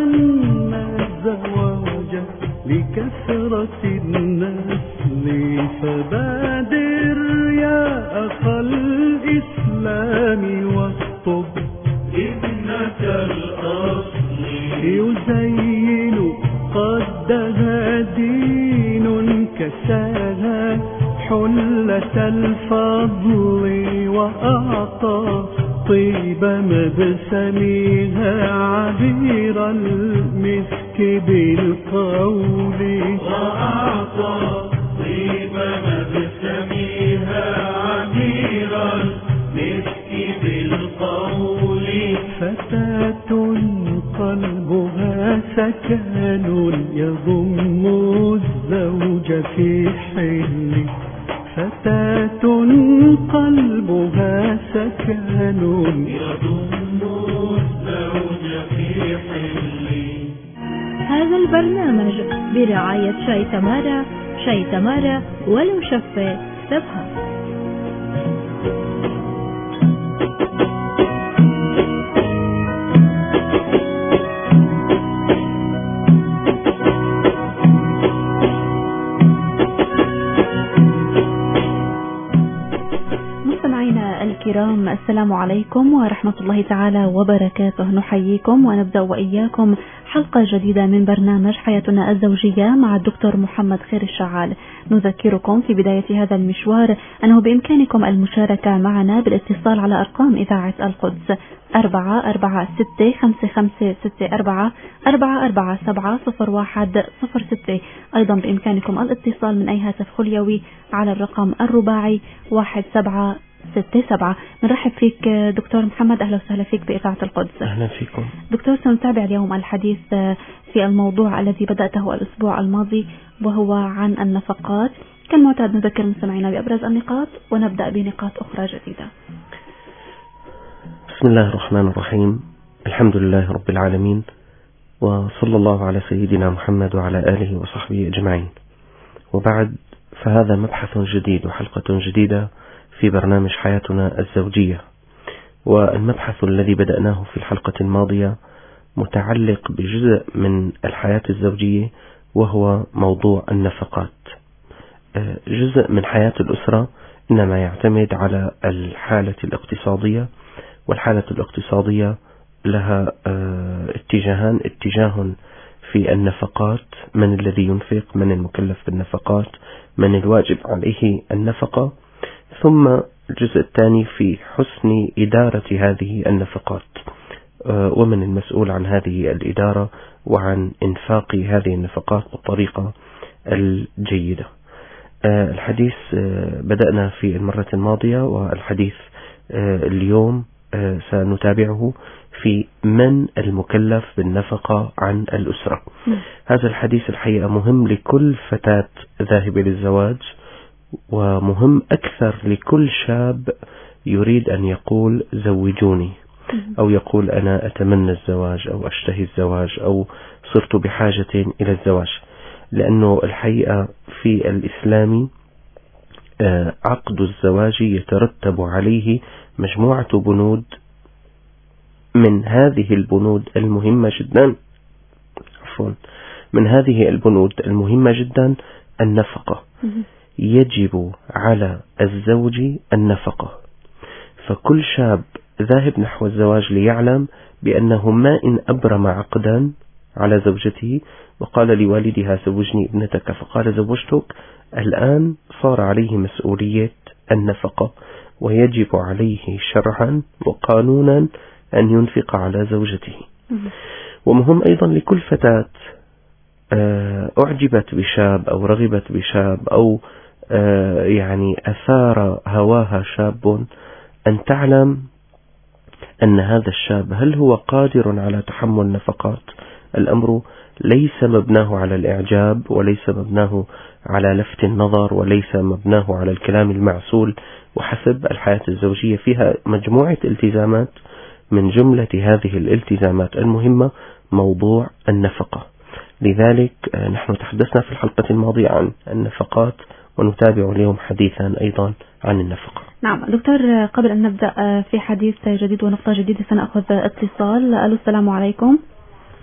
الزواج لكثرة النسل، فبادر يا أخ الإسلام واخطب ابنك الأصل، يزين قدها دين كساها حلة الفضل، وأعطى طيب مبسمها عبير المسك بالقول، وأعطى طيب مبسمها عبير المسك بالقول، فتاة قلبها سكن يضم الزوج في حل، فتاة قلبها سكن يضم الزوج في حل. هذا البرنامج برعاية شاي تمارا، شاي تمارا ولو شفة تفهم. الكرام، السلام عليكم ورحمة الله تعالى وبركاته. نحييكم ونبدأ وإياكم حلقة جديدة من برنامج حياتنا الزوجية مع الدكتور محمد خير الشعال. نذكركم في بداية هذا المشوار أنه بإمكانكم المشاركة معنا بالاتصال على أرقام إذاعة القدس 446-5564-447-0106. أيضا بإمكانكم الاتصال من أي هاتف خليوي على الرقم الرباعي 1767. نرحب فيك دكتور محمد، أهلا وسهلا فيك بإذاعة القدس. أهلا فيكم دكتور. سنتابع اليوم الحديث في الموضوع الذي بدأته الأسبوع الماضي وهو عن النفقات. كالمعتاد نذكر مستمعينا بأبرز النقاط ونبدأ بنقاط أخرى جديدة. بسم الله الرحمن الرحيم، الحمد لله رب العالمين، وصلى الله على سيدنا محمد وعلى آله وصحبه أجمعين، وبعد، فهذا مبحث جديد وحلقة جديدة في برنامج حياتنا الزوجية. والمبحث الذي بدأناه في الحلقة الماضية متعلق بجزء من الحياة الزوجية، وهو موضوع النفقات. جزء من حياة الأسرة إنما يعتمد على الحالة الاقتصادية، والحالة الاقتصادية لها اتجاهان: اتجاه في النفقات، من الذي ينفق، من المكلف بالنفقات، من الواجب عليه النفقة، ثم الجزء الثاني في حسن إدارة هذه النفقات، ومن المسؤول عن هذه الإدارة وعن إنفاق هذه النفقات بالطريقة الجيدة. الحديث بدأنا في المرة الماضية، والحديث اليوم سنتابعه في من المكلف بالنفقة عن الأسرة. هذا الحديث الحقيقة مهم لكل فتاة ذاهبة للزواج، ومهم أكثر لكل شاب يريد أن يقول زوجوني، أو يقول أنا أتمنى الزواج، أو أشتهي الزواج، أو صرت بحاجة إلى الزواج. لأنه الحقيقة في الإسلام عقد الزواج يترتب عليه مجموعة بنود، من هذه البنود المهمة جدا النفقة. يجب على الزوج النفقة، فكل شاب ذاهب نحو الزواج ليعلم بأنه ما إن أبرم عقدا على زوجته وقال لوالدها زوجني ابنتك فقال زوجتك، الآن صار عليه مسؤولية النفقة، ويجب عليه شرعا وقانونا أن ينفق على زوجته. ومهم أيضا لكل فتاة أعجبت بشاب أو رغبت بشاب أو يعني أثار هواها شاب، أن تعلم أن هذا الشاب هل هو قادر على تحمل نفقات. الأمر ليس مبناه على الإعجاب، وليس مبناه على لفت النظر، وليس مبناه على الكلام المعسول وحسب. الحياة الزوجية فيها مجموعة التزامات، من جملة هذه الالتزامات المهمة موضوع النفقة. لذلك نحن تحدثنا في الحلقة الماضية عن النفقات، ونتابع اليوم حديثا أيضا عن النفقة. نعم دكتور، قبل أن نبدأ في حديث جديد ونقطة جديدة سنأخذ اتصال. ألو، السلام عليكم.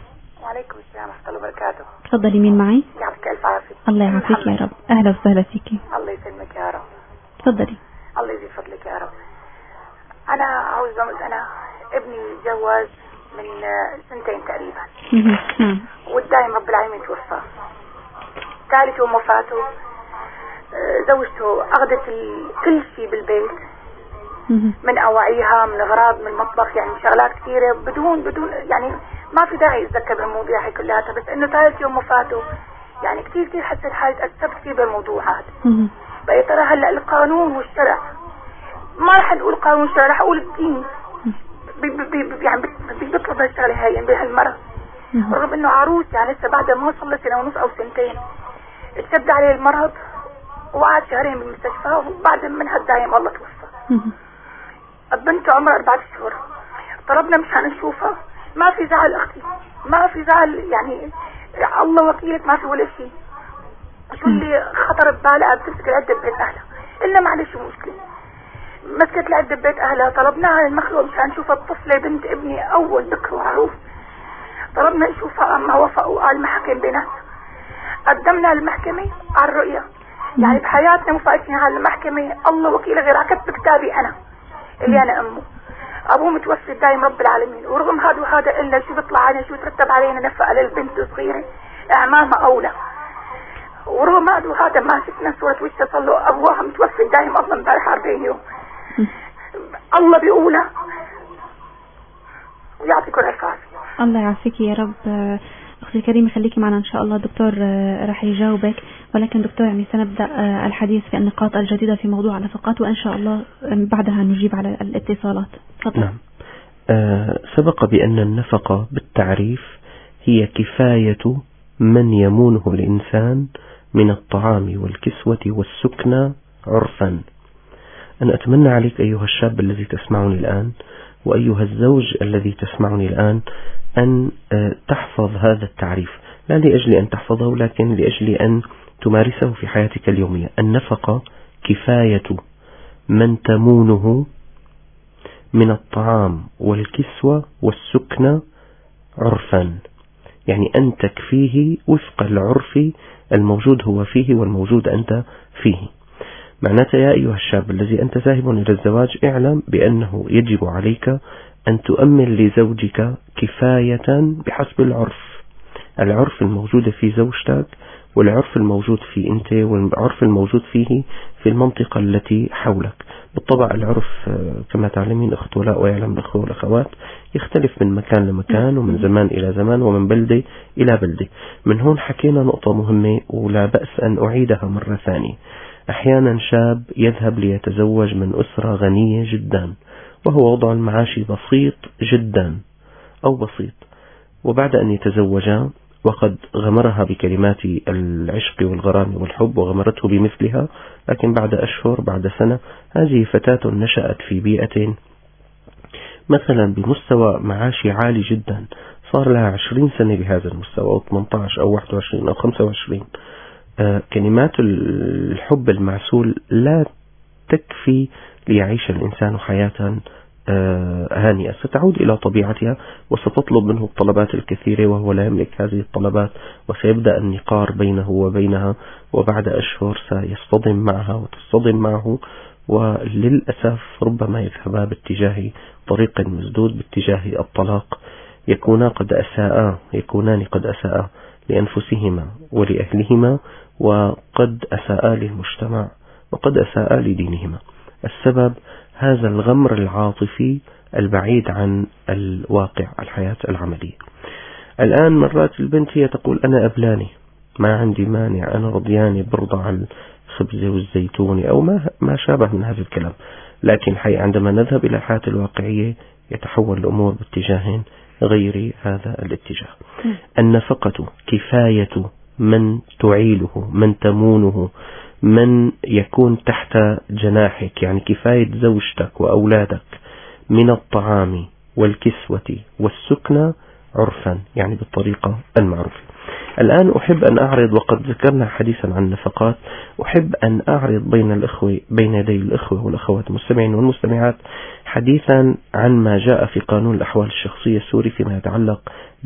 وعليكم السلام ورحمة الله وبركاته. تفضلي، مين معي؟ يعطيك ألف عافية. الله يعافيك يا رب. أهلا وسهلا فيكي. الله يسلمك يا رب. تفضلي. الله يزيد فضلك يا رب. أنا عاوزة أنا ابني جواز من 2 تقريبا. نعم. والدايم رب العالمين توفى. ثالث يوم وفاته زوجته أخذت كل شيء بالبيت، من أواعيها، من أغراض، من المطبخ، يعني شغلات كثيرة بدون يعني ما في داعي أتذكر بالمواضيع هي كلها، بس إنه ثالث يوم وفاته يعني كثير حسيت حالي تأثرت كثير بالموضوع هذا. بقى ترى هلا القانون والشرع، ما راح نقول قانون والشرع، راح أقول الدين يعني بيطلب هالشغلة هاي بهالمرة، رغم إنه عروس يعني لسه بعد ما وصل له 1.5 سنة أو 2 اشتد عليه المرض وقعد 2 شهر بالمستشفى، وبعد من هالدايم الله توفى. البنت عمرها 4 أشهر، طلبنا مشان نشوفها، ما في زعل اختي، ما في زعل، يعني الله وكيلك ما في ولا شيء. شو اللي خطر ببالها بتمسك العده ببيت اهلها، الا معلش مشكله مسكت العده ببيت اهلها، طلبناها المخلوق مشان نشوفها الطفله بنت ابني اول ذكر وعروس، طلبنا نشوفها ما وافقوا، قال المحاكم بيناتنا، قدمنا المحكمه على الرؤيه، يعني بحياتنا مفاجئين على المحكمه، الله وكيل غير كتب كتابي انا اللي انا امه، ابوه متوفي دايم رب العالمين، ورغم هذا وهذا الا شو بيطلع علينا، شو يترتب علينا نفقه للبنت صغيره اعمامها اولى، ورغم هذا وهذا ما شفنا صوره وجهها، صلوا ابوها متوفي دايم اصلا امبارح 40 يوم. الله بيقولها ويعطيكم الف عافيه. الله يعافيك يا رب. أختي الكريمة خليكي معنا إن شاء الله، دكتور راح يجاوبك، ولكن دكتور يعني سنبدأ الحديث في النقاط الجديدة في موضوع النفقات، وإن شاء الله بعدها نجيب على الاتصالات. تفضل. نعم. سبق بأن النفقة بالتعريف هي كفاية من يمونه الإنسان من الطعام والكسوة والسكنى عرفا. أنا أتمنى عليك أيها الشاب الذي تسمعني الآن، وأيها الزوج الذي تسمعني الآن، أن تحفظ هذا التعريف، لا لأجل أن تحفظه ولكن لأجل أن تمارسه في حياتك اليومية. النفقة كفاية من تمونه من الطعام والكسوة والسكنى عرفا، يعني أن تكفيه وفق العرف الموجود هو فيه والموجود أنت فيه. معناته يا أيها الشاب الذي أنت ذاهب إلى الزواج، اعلم بأنه يجب عليك أن تؤمن لزوجك كفاية بحسب العرف الموجود في زوجتك، والعرف الموجود في أنت، والعرف الموجود فيه في المنطقة التي حولك. بالطبع العرف كما تعلمين أخت ولاء ويعلم الأخوة والأخوات يختلف من مكان لمكان، ومن زمان إلى زمان، ومن بلدة إلى بلدة. من هون حكينا نقطة مهمة ولا بأس أن أعيدها مرة ثانية. أحيانا شاب يذهب ليتزوج من أسرة غنية جدا، وهو وضع المعاشي بسيط جدا أو بسيط، وبعد أن يتزوجا وقد غمرها بكلمات العشق والغرام والحب وغمرته بمثلها، لكن بعد أشهر بعد سنة هذه فتاة نشأت في بيئة مثلا بمستوى معاشي عالي جدا، صار لها 20 سنة بهذا المستوى، أو 18 أو 21 أو 25. كلمات الحب المعسول لا تكفي ليعيش الإنسان حياة هانئة، ستعود إلى طبيعتها وستطلب منه الطلبات الكثيرة وهو لا يملك هذه الطلبات، وسيبدأ النقار بينه وبينها، وبعد أشهر سيصطدم معها وتصطدم معه، وللأسف ربما يذهبا باتجاه طريق مسدود، باتجاه الطلاق. يكونان قد أساءا لأنفسهما ولأهلهما، وقد أساءا للمجتمع، وقد أساءا لدينهما. السبب هذا الغمر العاطفي البعيد عن الواقع الحياة العملية. الآن مرات البنت هي تقول أنا أبلاني، ما عندي مانع، أنا رضياني برضع الخبز والزيتون أو ما شابه من هذا الكلام، لكن عندما نذهب إلى الحياة الواقعية يتحول الأمور باتجاه غير هذا الاتجاه. النفقة كفاية من تعيله، من تمونه، من يكون تحت جناحك، يعني كفاية زوجتك وأولادك من الطعام والكسوة والسكنى عرفا، يعني بالطريقة المعروفة. الآن أحب أن أعرض، وقد ذكرنا حديثا عن النفقات، أحب أن أعرض بين يدي الأخوة والأخوات المستمعين والمستمعات حديثا عن ما جاء في قانون الأحوال الشخصية السوري فيما يتعلق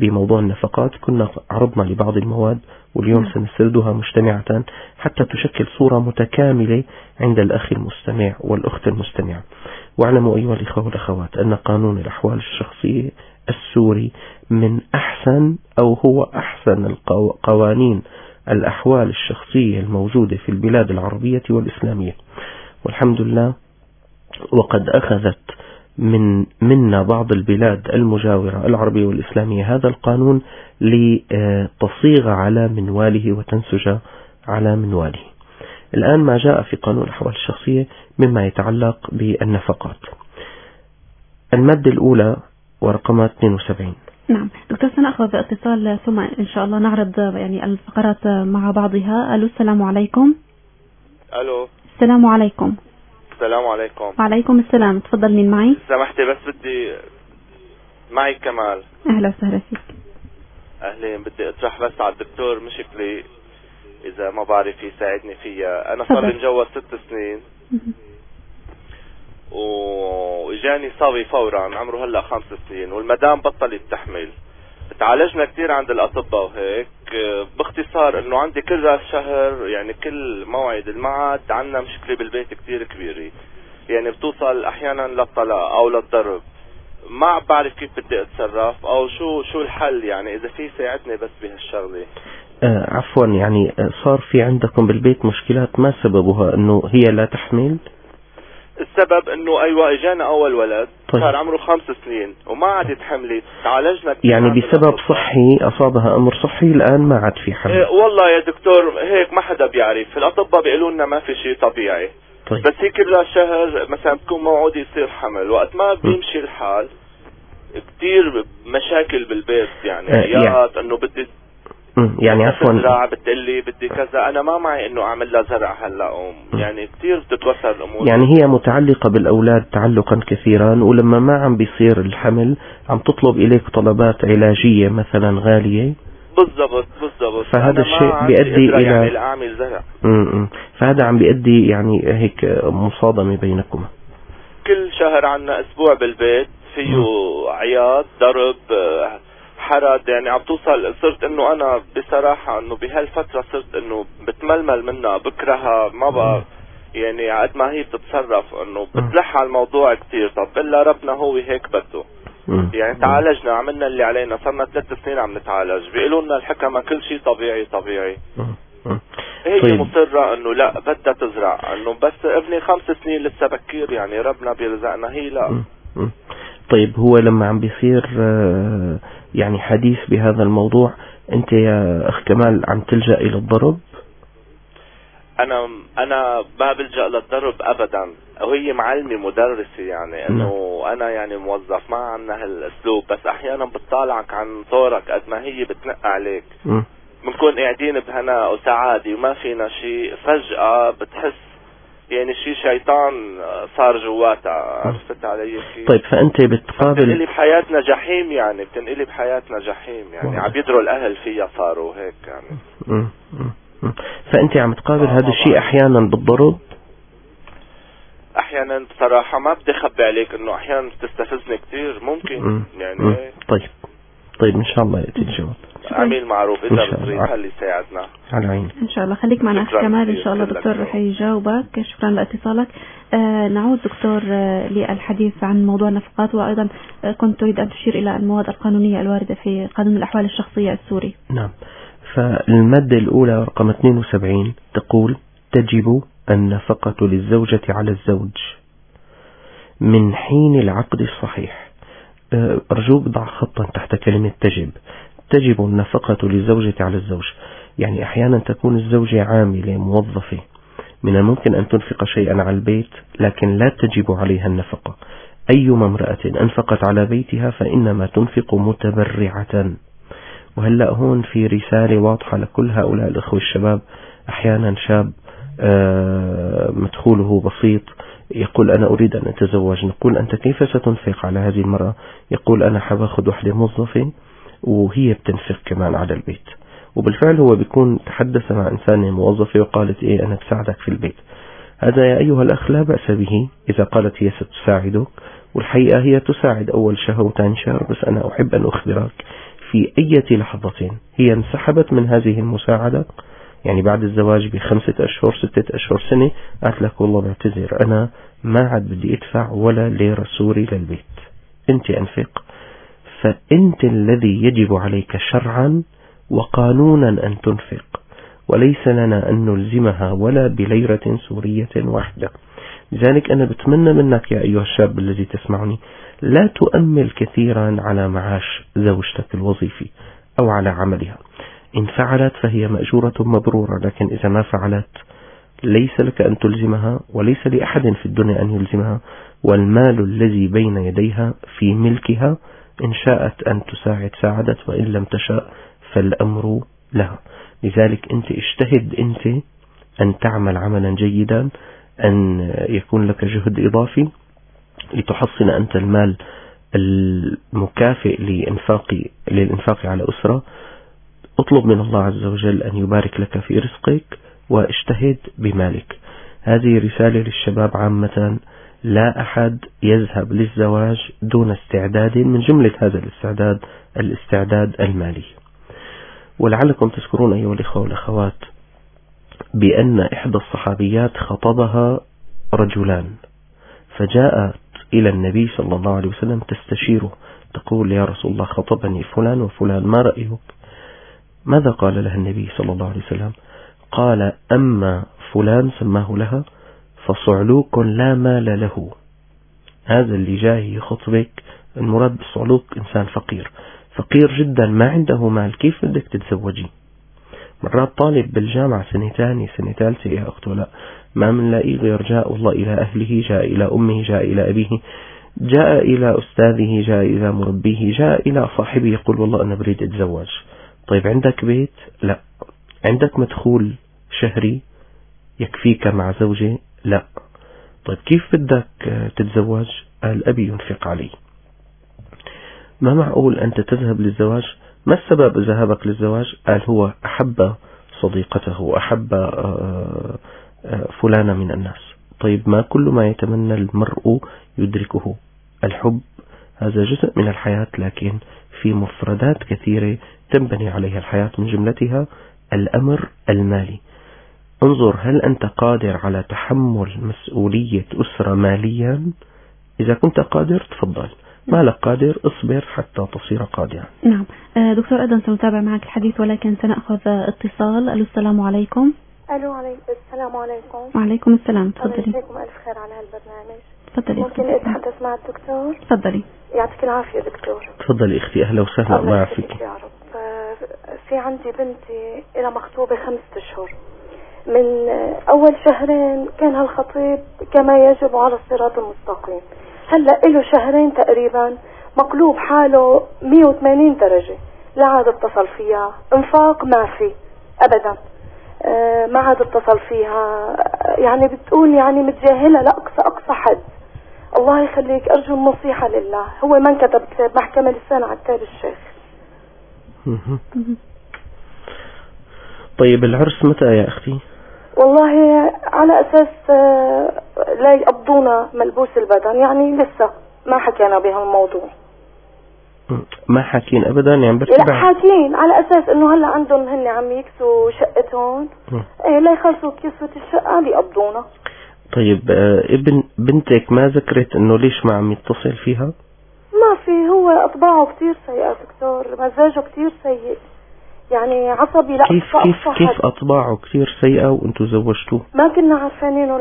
بموضوع النفقات كنا عرضنا لبعض المواد، واليوم سنسردها مجتمعة حتى تشكل صورة متكاملة عند الأخ المستمع والأخت المستمعة. واعلموا أيها الإخوة والأخوات أن قانون الأحوال الشخصية السوري من أحسن أو هو أحسن القوانين الأحوال الشخصية الموجودة في البلاد العربية والإسلامية، والحمد لله. وقد أخذت منا بعض البلاد المجاورة العربية والإسلامية هذا القانون لتصيغ على منواله وتنسج على منواله. الآن ما جاء في قانون الأحوال الشخصية مما يتعلق بالنفقات. المادة الأولى ورقم 72. نعم دكتور، سنأخذ اتصال ثم إن شاء الله نعرض يعني الفقرات مع بعضها. ألو السلام عليكم. ألو السلام عليكم. السلام عليكم. وعليكم السلام، تفضل. مين معي؟ سمحتي بس بدي معي كمال. أهلا وسهلا فيك. أهلين، بدي أطرح بس على الدكتور مشكلة إذا ما بعرف يساعدني فيها. أنا صار لي مجوز 6 سنين وإجاني صبي فورا عمره هلا 5 سنين، والمدام بطلت تحمل. تعالجنا كتير عند الأطباء وهيك. باختصار إنه عندي كل راس شهر يعني كل موعد المعاد عنا مشكلة بالبيت كتير كبيرة، يعني بتوصل أحيانا للطلاق أو للضرب. ما بعرف كيف بدي أتصرف أو شو الحل، يعني إذا في ساعدني بس بهالشغلة. عفوا، يعني صار في عندكم بالبيت مشكلات ما سببها إنه هي لا تحمل؟ السبب انه ايوه اجانا اول ولد. طيب. صار عمره 5 سنين وما عادت حملت. تعالجنا يعني بسبب صحي اصابها امر صحي الان ما عاد في حمل. والله يا دكتور هيك ما حدا بيعرف. الاطباء بيقولوا لنا ما في شيء طبيعي. طيب. بس هي كل شهر مثلا بتكون موعود يصير حمل، وقت ما بيمشي الحال كتير مشاكل بالبيت، يعني عياط انه بدي يعني عفوا زراعة، بتقلي بدي كذا. انا ما معي انه اعمل لها زرع هلا يعني كثير بتتوتر الامور. يعني هي متعلقة بالاولاد تعلقا كثيرا، ولما ما عم بيصير الحمل عم تطلب اليك طلبات علاجية مثلا غالية. بالضبط. فهذا الشيء بيؤدي الى يعني اعمل زرع. فهذا عم بيؤدي يعني هيك مصادمة بينكم. كل شهر عنا اسبوع بالبيت فيه عياط، ضرب، حرد. يعني عم توصل صرت انه انا بصراحة انه بهالفترة صرت انه بتململ منها، بكرهها، ما بقى يعني قد ما هي بتتصرف انه بتلح على الموضوع كتير. طب الا ربنا هو هيك بده. يعني تعالجنا، عملنا اللي علينا، صرنا 3 سنين عم نتعالج. بيقولوا لنا الحكمة كل شيء طبيعي. هي طيب. مصرة انه لا بدها تزرع، انه بس ابني 5 سنين لسه بكير، يعني ربنا بيرزقنا، هي لا. طيب هو لما عم بيصير يعني حديث بهذا الموضوع، انت يا اخ كمال عم تلجأ الى الضرب؟ انا ما بلجأ للضرب ابدا. وهي معلمة مدرسة، يعني انه انا يعني موظف، ما عنا هالاسلوب. بس احيانا بتطالعك عن طورك قد ما هي بتنق عليك. بنكون قاعدين بهنا وسعادة وما فينا شيء، فجأة بتحس يعني شيء شيطان صار جواتها. عرفت علي كيف؟ طيب فأنت بتقابل بتنقلي بحياتنا جحيم، يعني بتنقلي بحياتنا جحيم، يعني عم يدروا الأهل فيها صاروا هيك يعني. فأنت عم تقابل هذا الشيء أحيانا بالضرب؟ أحيانا بصراحة ما بدي أخبي عليك إنه أحيانا بتستفزني كتير، ممكن يعني. طيب إن شاء الله يأتي الجواب. عميل معروف إذا بتريد هل يساعدنا. على عيني. إن شاء الله. خليك معنا أخ كمال، إن شاء الله دكتور رح يجاوبك. شكرا لاتصالك. نعود دكتور للحديث عن موضوع النفقات، وأيضا كنت تريد أن تشير إلى المواد القانونية الواردة في قانون الأحوال الشخصية السوري. نعم. فالمادة الأولى رقم 72 تقول: تجب النفقة للزوجة على الزوج من حين العقد الصحيح. أرجوك ضع خطا تحت كلمة تجب النفقة للزوجة على الزوج. يعني أحيانا تكون الزوجة عاملة موظفة، من الممكن أن تنفق شيئا على البيت لكن لا تجب عليها النفقة. أيما امرأة أنفقت على بيتها فإنما تنفق متبرعة. وهلأ هون في رسالة واضحة لكل هؤلاء الأخوة الشباب. أحيانا شاب مدخوله بسيط يقول أنا أريد أن أتزوج، نقول أنت كيف ستنفق على هذه المرأة؟ يقول أنا حباخد وحدة موظفة وهي بتنفق كمان على البيت. وبالفعل هو بيكون تحدث مع إنسانة موظفة وقالت إيه أنا بساعدك في البيت. هذا يا أيها الأخ لا بأس به إذا قالت هي ستساعدك، والحقيقة هي تساعد أول شهر وثاني شهر. بس أنا أحب أن أخبرك في أي لحظة هي انسحبت من هذه المساعدة، يعني بعد الزواج ب5 أشهر 6 أشهر سنة قالت لك والله بعتذر أنا ما عاد بدي أدفع ولا ليرة سوري للبيت، أنت أنفق، فأنت الذي يجب عليك شرعا وقانونا أن تنفق، وليس لنا أن نلزمها ولا بليرة سورية واحدة. لذلك أنا بتمنى منك يا أيها الشاب الذي تسمعني لا تؤمل كثيرا على معاش زوجتك الوظيفي أو على عملها، إن فعلت فهي مأجورة مبرورة، لكن إذا ما فعلت ليس لك أن تلزمها وليس لأحد في الدنيا أن يلزمها، والمال الذي بين يديها في ملكها، إن شاءت أن تساعد ساعدت وإن لم تشاء فالأمر لها. لذلك أنت اجتهد أنت أن تعمل عملا جيدا، أن يكون لك جهد إضافي لتحصن أنت المال المكافئ للإنفاق على أسرة. اطلب من الله عز وجل أن يبارك لك في رزقك واجتهد بمالك. هذه رسالة للشباب عامة، لا أحد يذهب للزواج دون استعداد، من جملة هذا الاستعداد المالي. ولعلكم تذكرون أيها الإخوة والأخوات بأن إحدى الصحابيات خطبها رجلان، فجاءت إلى النبي صلى الله عليه وسلم تستشيره، تقول يا رسول الله خطبني فلان وفلان، ما رأيك؟ ماذا قال لها النبي صلى الله عليه وسلم؟ قال أما فلان سماه لها فصعلوك لا مال له. هذا اللي جاي يخطبك المراد بالصعلوك إنسان فقير جدا ما عنده مال، كيف بدك تتزوجي؟ مرات طالب بالجامعة سنة ثانية سنة ثالثة يا أخت، لا ما منلاقي غير جاء الله إلى أهله، جاء إلى أمه، جاء إلى أبيه، جاء إلى أستاذه، جاء إلى مربيه، جاء إلى صاحبه يقول والله أنا بريد أتزوج. طيب عندك بيت؟ لا. عندك مدخول شهري يكفيك مع زوجة؟ لا. طيب كيف بدك تتزوج؟ قال أبي ينفق علي. ما معقول أنت تذهب للزواج؟ ما السبب ذهابك للزواج؟ قال هو أحب صديقته وأحب فلانة من الناس. طيب ما كل ما يتمنى المرء يدركه. الحب هذا جزء من الحياة، لكن في مفردات كثيرة تنبني عليها الحياة، من جملتها الأمر المالي. انظر هل أنت قادر على تحمل مسؤولية أسرة ماليا؟ إذا كنت قادر تفضل، ما لك قادر اصبر حتى تصير قادرا. نعم دكتور أيضا سنتابع معك الحديث، ولكن سنأخذ اتصال. ألو السلام عليكم. ألو السلام عليكم. وعليكم السلام، تفضلي. الله يجزيكم ألف خير على هالبرنامج. تفضلي. ممكن أتحدث مع الدكتور؟ تفضلي. يعطيك العافية دكتور. تفضلي اختي، أهلا وسهلا، الله يعافيك. يا رب. في عندي بنتي إلى مخطوبة 5 أشهر، من أول شهرين كان هالخطيب كما يجب على الصراط المستقيم، هلأ له شهرين تقريبا مقلوب حاله 180 درجة، لا عاد اتصل فيها، انفاق ما في أبدا، ما عاد اتصل فيها، يعني بتقول يعني متجاهلة لأقصى حد. الله يخليك أرجو النصيحة لله، هو من كتب كتاب محكمة لسان عتاب الشيخ. طيب العرس متى يا أختي؟ والله على أساس لا يقبضونا ملبوس البدن، يعني لسه ما حكينا بهالموضوع. ما حاكين أبدا يعني لا حاكين على أساس إنه هلا عندهم هن عم يكسوا شقتهم، لا يخلصوا كسوة الشقة ليقبضونا. طيب ابن بنتك ما ذكرت إنه ليش ما عم يتصل فيها؟ ما في، هو أطباعه كتير سيئة دكتور، مزاجه كتير سيء، يعني عصبي. لا كيف أطباعه كتير سيئة وأنتوا زوجتوه؟ ما كنا عارفينه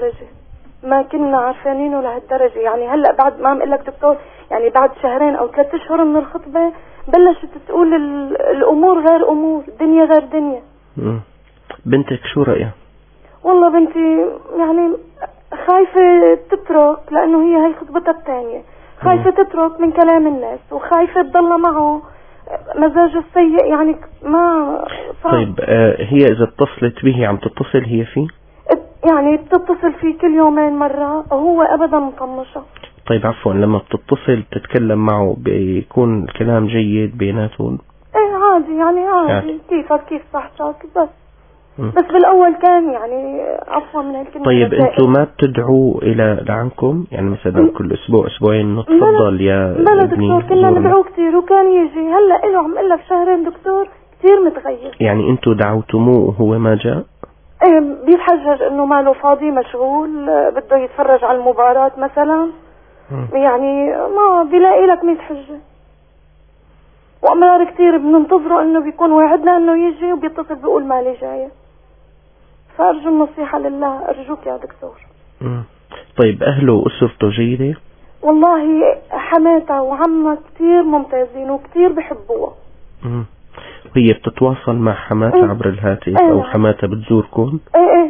لهالدرجة، يعني هلأ بعد ما عم قلك دكتور، يعني بعد 2 أو 3 أشهر من الخطبة بلشت تقول الأمور غير أمور، دنيا غير دنيا. بنتك شو رأيها؟ والله بنتي يعني خايفة تترك، لأنه هي خطبتها الثانية، خايفة تترك من كلام الناس، وخايفة تضل معه مزاجه السيء، يعني ما صعب. طيب هي إذا اتصلت به عم تتصل هي فيه؟ يعني بتتصل فيه كل يومين مرة، وهو أبدا مطنشة. طيب عفوا، لما بتتصل تتكلم معه بيكون الكلام جيد بيناتهم؟ ايه عادي، يعني عادي. كيفك، كيف صحتك، بس بس بالأول كان يعني عفوا من الكلمة. طيب أنتم ما بتدعوا إلى لعنكم يعني مثلا كل أسبوع أسبوعين نتفضل يا بلا دكتور كنا ندعوه كثير وكان يجي. هلا إله عم إلا بشهرين دكتور كثير متغير. يعني أنتم دعوتموه وهو ما جاء؟ ايه بيتحجج انه ماله فاضي مشغول بده يتفرج على المباراة مثلا. يعني ما بيلاقي لك 100 حجة. وأمرار كثير بننتظره انه بيكون وعدنا انه يجي وبيتصل بيقول مالي جاية. فأرجو النصيحة لله أرجوك يا دكتور. طيب أهله وأسرته جيدة؟ والله حماتها وعمها كثير ممتازين وكثير بحبوها. هي بتتواصل مع حماتها عبر الهاتف أو حماتها بتزوركم؟ ايه.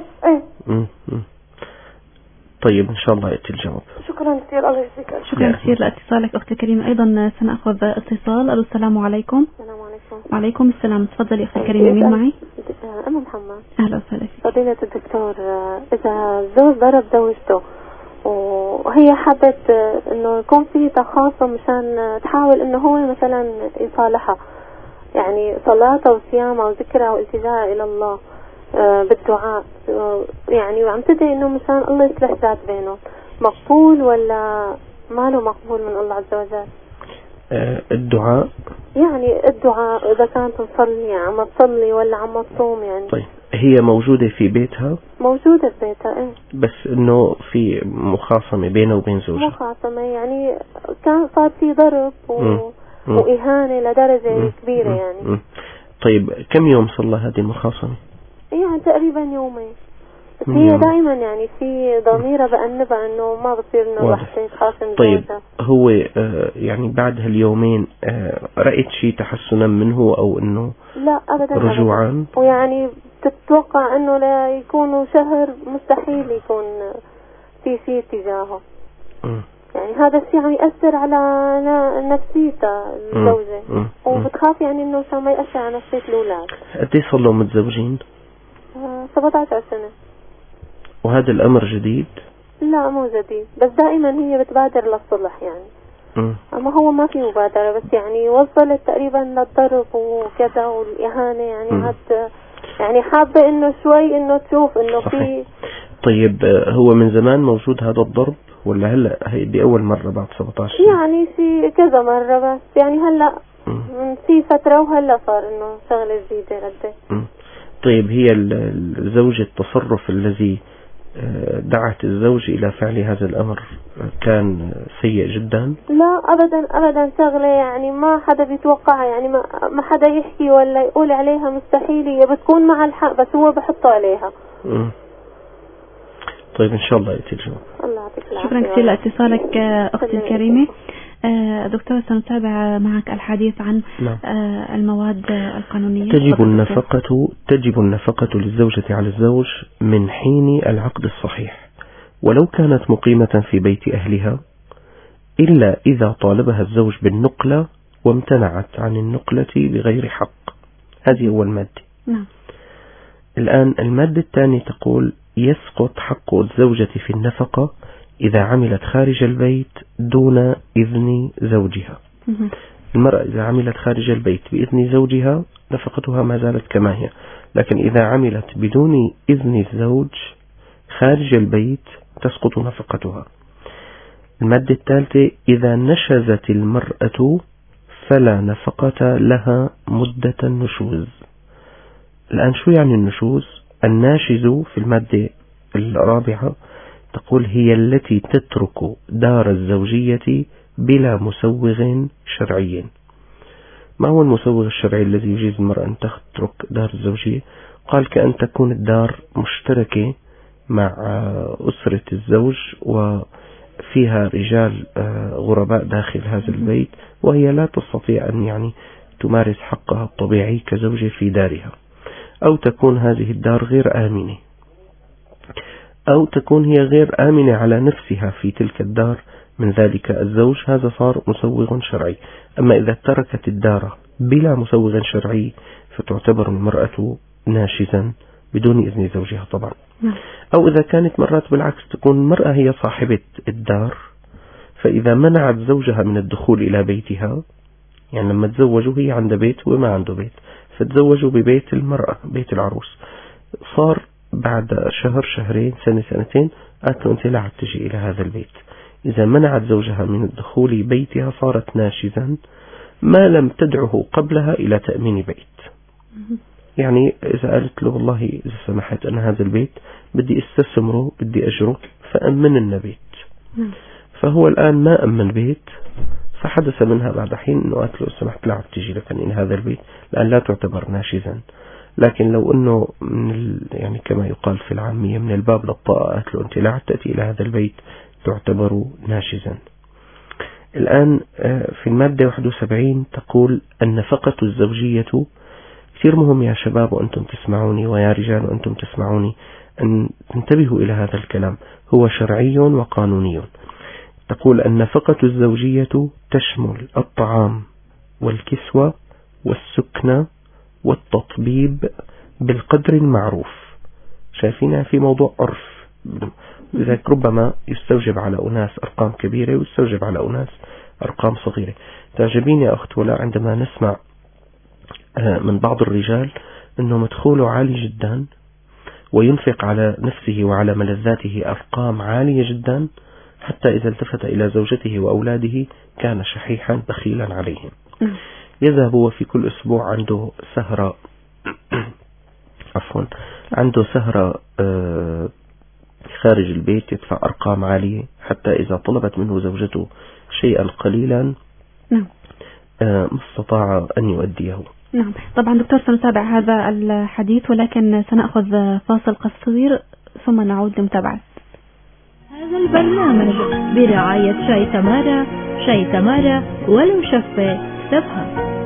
طيب إن شاء الله يأتي الجواب. شكرا كثير الله يجزيك. شكرا كثير لاتصالك أختي الكريمة. أيضا سنأخذ اتصال. ألو السلام عليكم. السلام عليكم. وعليكم السلام. تفضلي أختي الكريمة مين معي؟ أم محمد. أهلا وسهلا. فضيلة الدكتور إذا الزوج ضرب زوجته وهي حبت إنه يكون في تخاصم مشان تحاول إنه هو مثلا يصالحها يعني صلاة وصيام وذكرى والتجاء إلى الله بالدعاء يعني وعم تدعي إنه مشان الله يصلح ذات بينهم، مقبول ولا ما له مقبول من الله عز وجل؟ الدعاء يعني الدعاء إذا كانت نصلي عم تصلي ولا عم تصوم يعني. طيب هي موجودة في بيتها؟ موجودة في بيتها ايه. بس إنه في مخاصمة بينه وبين زوجها. مخاصمة يعني كان صار في ضرب وإهانة لدرجة كبيرة يعني. طيب كم يوم صار لها هذه المخاصمة؟ يعني تقريبا يومين. بس هي دائما يعني في ضميرة بأنبها انه ما بصير انه الواحد يتخاصم. طيب هو يعني بعد هاليومين رأيت شيء تحسنا منه او انه لا ابدا رجوعا؟ ويعني تتوقع انه لا يكونوا شهر مستحيل يكون في شيء تجاهه. يعني هذا الشيء عم يأثر على نفسيتها الزوجة وبتخاف يعني انه عشان ما يأثر على نفسية الأولاد. قد ايه صار لهم متزوجين؟ 17 سنة. وهذا الأمر جديد؟ لا مو جديد بس دائما هي بتبادر للصلح يعني. أما هو ما في مبادرة بس يعني وصلت تقريبا للضرب وكذا والإهانة يعني هاد يعني حابة إنه شوي إنه تشوف إنه في. طيب هو من زمان موجود هذا الضرب ولا هلا هي دي أول مرة بعد 17 سنة؟ يعني في كذا مرة بس يعني هلا في فترة وهلا صار إنه شغلة جديدة ردة. طيب هي الزوجة التصرف الذي دعت الزوج إلى فعل هذا الأمر كان سيء جدا؟ لا أبدا شغلة يعني ما حدا بيتوقعها يعني ما حدا يحكي ولا يقول عليها مستحيل. هي بتكون مع الحق بس هو بحطه عليها. طيب إن شاء الله يأتي الجواب. الله يعطيك العافية. شكرا كثير لاتصالك أختي الكريمة. دكتور سنتابع معك الحديث عن المواد القانونية. تجب النفقة للزوجة على الزوج من حين العقد الصحيح ولو كانت مقيمة في بيت أهلها إلا إذا طالبها الزوج بالنقلة وامتنعت عن النقلة بغير حق. هذه أول مادة. الآن المادة الثانية تقول يسقط حق الزوجة في النفقة إذا عملت خارج البيت دون إذن زوجها. المرأة إذا عملت خارج البيت بإذن زوجها نفقتها ما زالت كما هي، لكن إذا عملت بدون إذن الزوج خارج البيت تسقط نفقتها. المادة الثالثة إذا نشزت المرأة فلا نفقة لها مدة النشوز. الآن شو يعني النشوز؟ الناشز في المادة الرابعة تقول هي التي تترك دار الزوجية بلا مسوغ شرعي. ما هو المسوغ الشرعي الذي يجيز المرأة أن تترك دار الزوجية؟ قال كأن تكون الدار مشتركة مع أسرة الزوج وفيها رجال غرباء داخل هذا البيت وهي لا تستطيع أن يعني تمارس حقها الطبيعي كزوجة في دارها، أو تكون هذه الدار غير آمنة، أو تكون هي غير آمنة على نفسها في تلك الدار من ذلك الزوج، هذا صار مسوغ شرعي. أما إذا تركت الدار بلا مسوغ شرعي فتعتبر المرأة ناشزا بدون إذن زوجها طبعا. أو إذا كانت مرات بالعكس تكون المرأة هي صاحبة الدار، فإذا منعت زوجها من الدخول إلى بيتها، يعني لما تزوجوا هي عند بيت وما عنده بيت فتزوجوا ببيت المرأة بيت العروس، صار بعد شهر شهرين سنة سنتين قالت له أنت لا عاد تجي إلى هذا البيت. إذا منعت زوجها من الدخول بيتها صارت ناشزا ما لم تدعه قبلها إلى تأمين بيت. يعني إذا قالت له والله إذا سمحت أنا هذا البيت بدي استثمره بدي أجره فأمن البيت، فهو الآن ما أمن بيت، فحدث منها بعد حين أنه قالت له سمحت لا عاد تجي لك إلى هذا البيت لأن لا تعتبر ناشزا. لكن لو أنه من يعني كما يقال في العامية من الباب للطاقة قالت له أنت لا عاد تأتي إلى هذا البيت تعتبر ناشزا. الآن في المادة 71 تقول النفقة الزوجية. كثير مهم يا شباب وأنتم تسمعوني ويا رجال وأنتم تسمعوني أن تنتبهوا إلى هذا الكلام، هو شرعي وقانوني. تقول النفقة الزوجية تشمل الطعام والكسوة والسكنة والتطبيب بالقدر المعروف. شايفينها في موضوع عرف، لذلك ربما يستوجب على أناس أرقام كبيرة ويستوجب على أناس أرقام صغيرة. تعجبيني يا أخت ولا عندما نسمع من بعض الرجال أنه مدخوله عالي جدا وينفق على نفسه وعلى ملذاته أرقام عالية جدا، حتى إذا التفت إلى زوجته وأولاده كان شحيحا بخيلا عليهم. يذهب هو في كل أسبوع عنده سهرة عنده سهرة خارج البيت يدفع أرقام عالية، حتى إذا طلبت منه زوجته شيئا قليلا ما استطاع أن يؤديه. نعم طبعا دكتور سنتابع هذا الحديث، ولكن سنأخذ فاصل قصير ثم نعود لمتابعة هذا البرنامج برعاية شاي تمارا. شاي تمارا ولو شفة تفهم.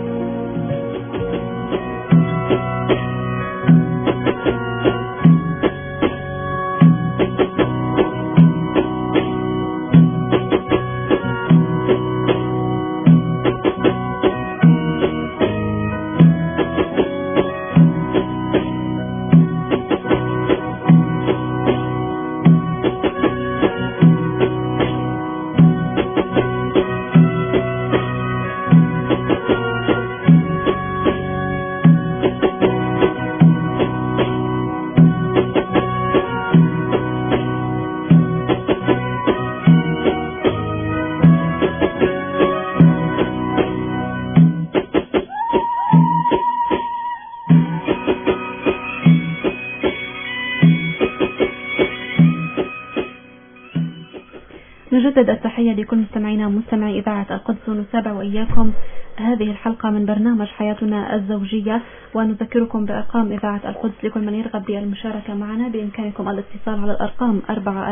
نجدد التحية لكل مستمعينا ومستمعي إذاعة القدس، ونتابع وإياكم هذه الحلقة من برنامج حياتنا الزوجية، ونذكركم بأرقام إذاعة القدس لكل من يرغب بالمشاركة معنا. بإمكانكم الاتصال على الأرقام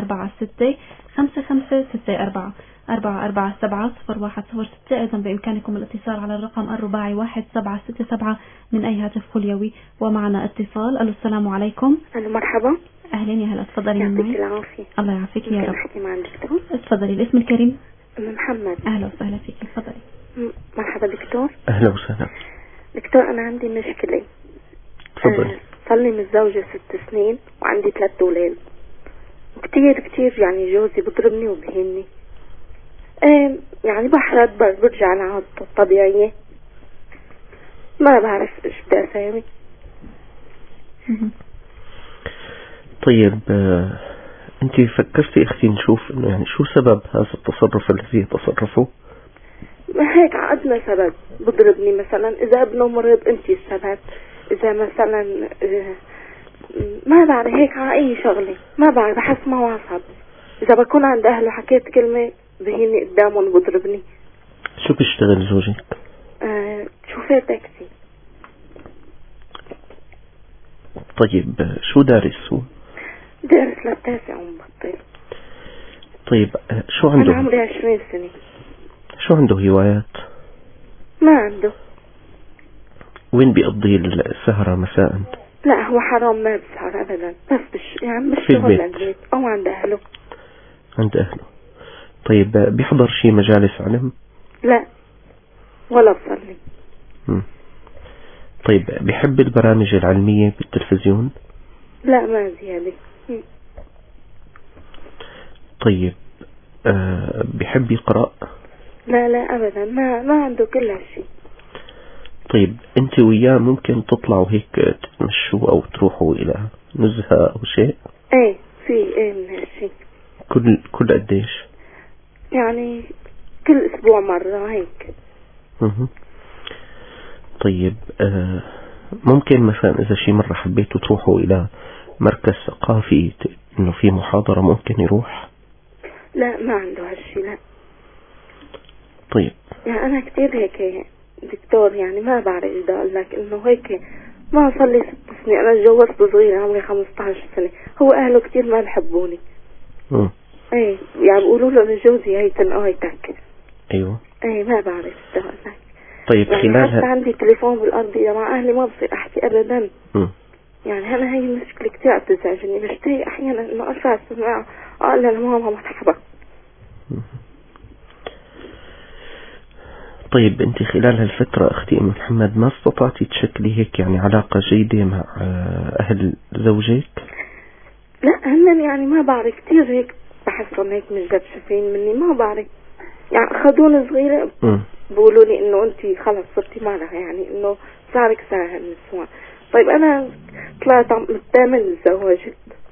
446-5564 447-0106. أيضا بإمكانكم الاتصال على الرقم الرباعي 1767 من أي هاتف خليوي ومعنا اتصال. السلام عليكم. أهلا مرحبا. أهلين يا هلا، تفضلي. يعطيك العافية. الله يعافيك يا رب. أحكي مع الدكتور؟ تفضلي. الاسم الكريم؟ محمد. أهلا وسهلا فيك، تفضلي. مرحبا دكتور. أهلا وسهلا دكتور. أنا عندي مشكلة. تفضلي. صار لي متزوجة 6 سنين وعندي 3 أولاد، وكتير يعني جوزي بضربني وبهني، يعني بحرد برجع لعادته الطبيعية، ما بعرف إيش بدي أسوي. طيب أنت فكرتي أختي نشوف إنه يعني شو سبب هذا التصرف الذي يتصرفه؟ هيك عقدنا سبب، بضربني مثلا إذا ابنه مريض أنت السبب، إذا مثلا ما بعرف هيك على أي شغلة ما بعرف، بحس ما واصل. إذا بكون عند أهله حكيت كلمة بهيني قدامهم بضربني. شو بيشتغل زوجك؟ شوفير تاكسي. طيب شو دارس هو؟ دارس ل9 ومبطل. طيب شو عنده؟ أنا عمري 20 سنة. شو عنده هوايات؟ ما عنده. وين بيقضي السهرة مساء؟ لا هو حرام ما بسهر أبدا، بس يعني بالشغل للبيت أو عند أهله. عند أهله. طيب بيحضر شي مجالس علم؟ لا ولا بصلي. طيب بيحب البرامج العلمية بالتلفزيون؟ لا ما زيادة. طيب بيحب يقرأ؟ لا أبدا، ما عنده كل هالشي. طيب أنت وياه ممكن تطلعوا هيك تمشوا أو تروحوا إلى نزهة أو شيء؟ ايه من هالشيء. كل قديش؟ يعني كل أسبوع مرة هيك. طيب ممكن مثلا إذا شي مرة حبيتوا تروحوا إلى مركز ثقافي إنه في محاضرة ممكن يروح؟ لا ما عنده هالشي لا. طيب يعني أنا كتير هيك دكتور، يعني ما بعرف إذا أقول لك إنه هيك ما صار لي 6 سنين. أنا اتجوزت صغيرة عمري 15 سنة. هو أهله كتير ما بحبوني. ايه يعني بيقولوا له لجوزي هيتن هيتك. ايوه ايه ما بعرف إذا أقول لك. طيب يعني خلال حتى عندي تليفون بالأرضية مع أهلي ما بصير أحكي أبدا. يعني أنا هاي المشكلة كتير بتزعجني. بشتهي أحيانا إنه أرفع السماعة أقول لماما مرحبا. طيب أنت خلال هالفترة أختي أم محمد ما استطعتي تشكلي هيك يعني علاقة جيدة مع أهل زوجك؟ لا هن يعني ما بعرف كتير هيك بحسهم هيك متجبشفين مني. ما بعرف يعني خدوني صغيرة بقولوا لي إنه أنت خلص صرتي معنا، يعني إنه صارك ساعة النسوان. طيب أنا طلعت متامل تزوجت.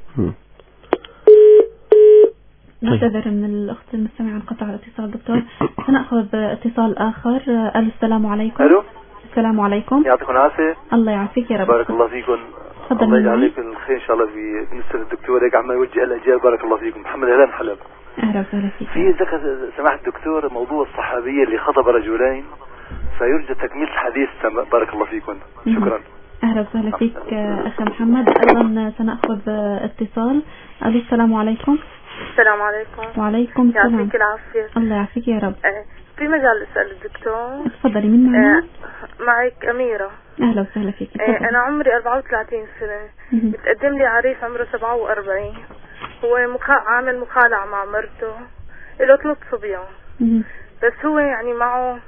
نعتذر من الأخت المستمعة عن قطع الاتصال دكتور. سنأخذ اتصال آخر. السلام عليكم. ألو. السلام عليكم. يعطيكم العافية. الله يعافيك يا رب. بارك الله فيكم. الله يجعل لك الخير إن شاء الله. بالنسبة للدكتور هيك عم يوجه الأجيال. بارك الله فيكم. محمد هلال حلب. أهلا وسهلا فيك. في ذكر سماحة الدكتور موضوع الصحابية اللي خطب رجلين فيرجى تكميل الحديث. بارك الله فيكم. شكرا. أهلا وسهلا فيك أخي محمد. أيضا سنأخذ اتصال. السلام عليكم. السلام عليكم. وعليكم السلام. يعطيك العافية. الله يعافيك يا رب. في مجال أسأل الدكتور. تفضلي. من معنا؟ معك أميرة. أهلا وسهلا فيك. أنا عمري 34 سنة. متقدم لي عريس عمره 47. هو عامل مخالعة مع مرته. له 3 صبيان. بس هو يعني معه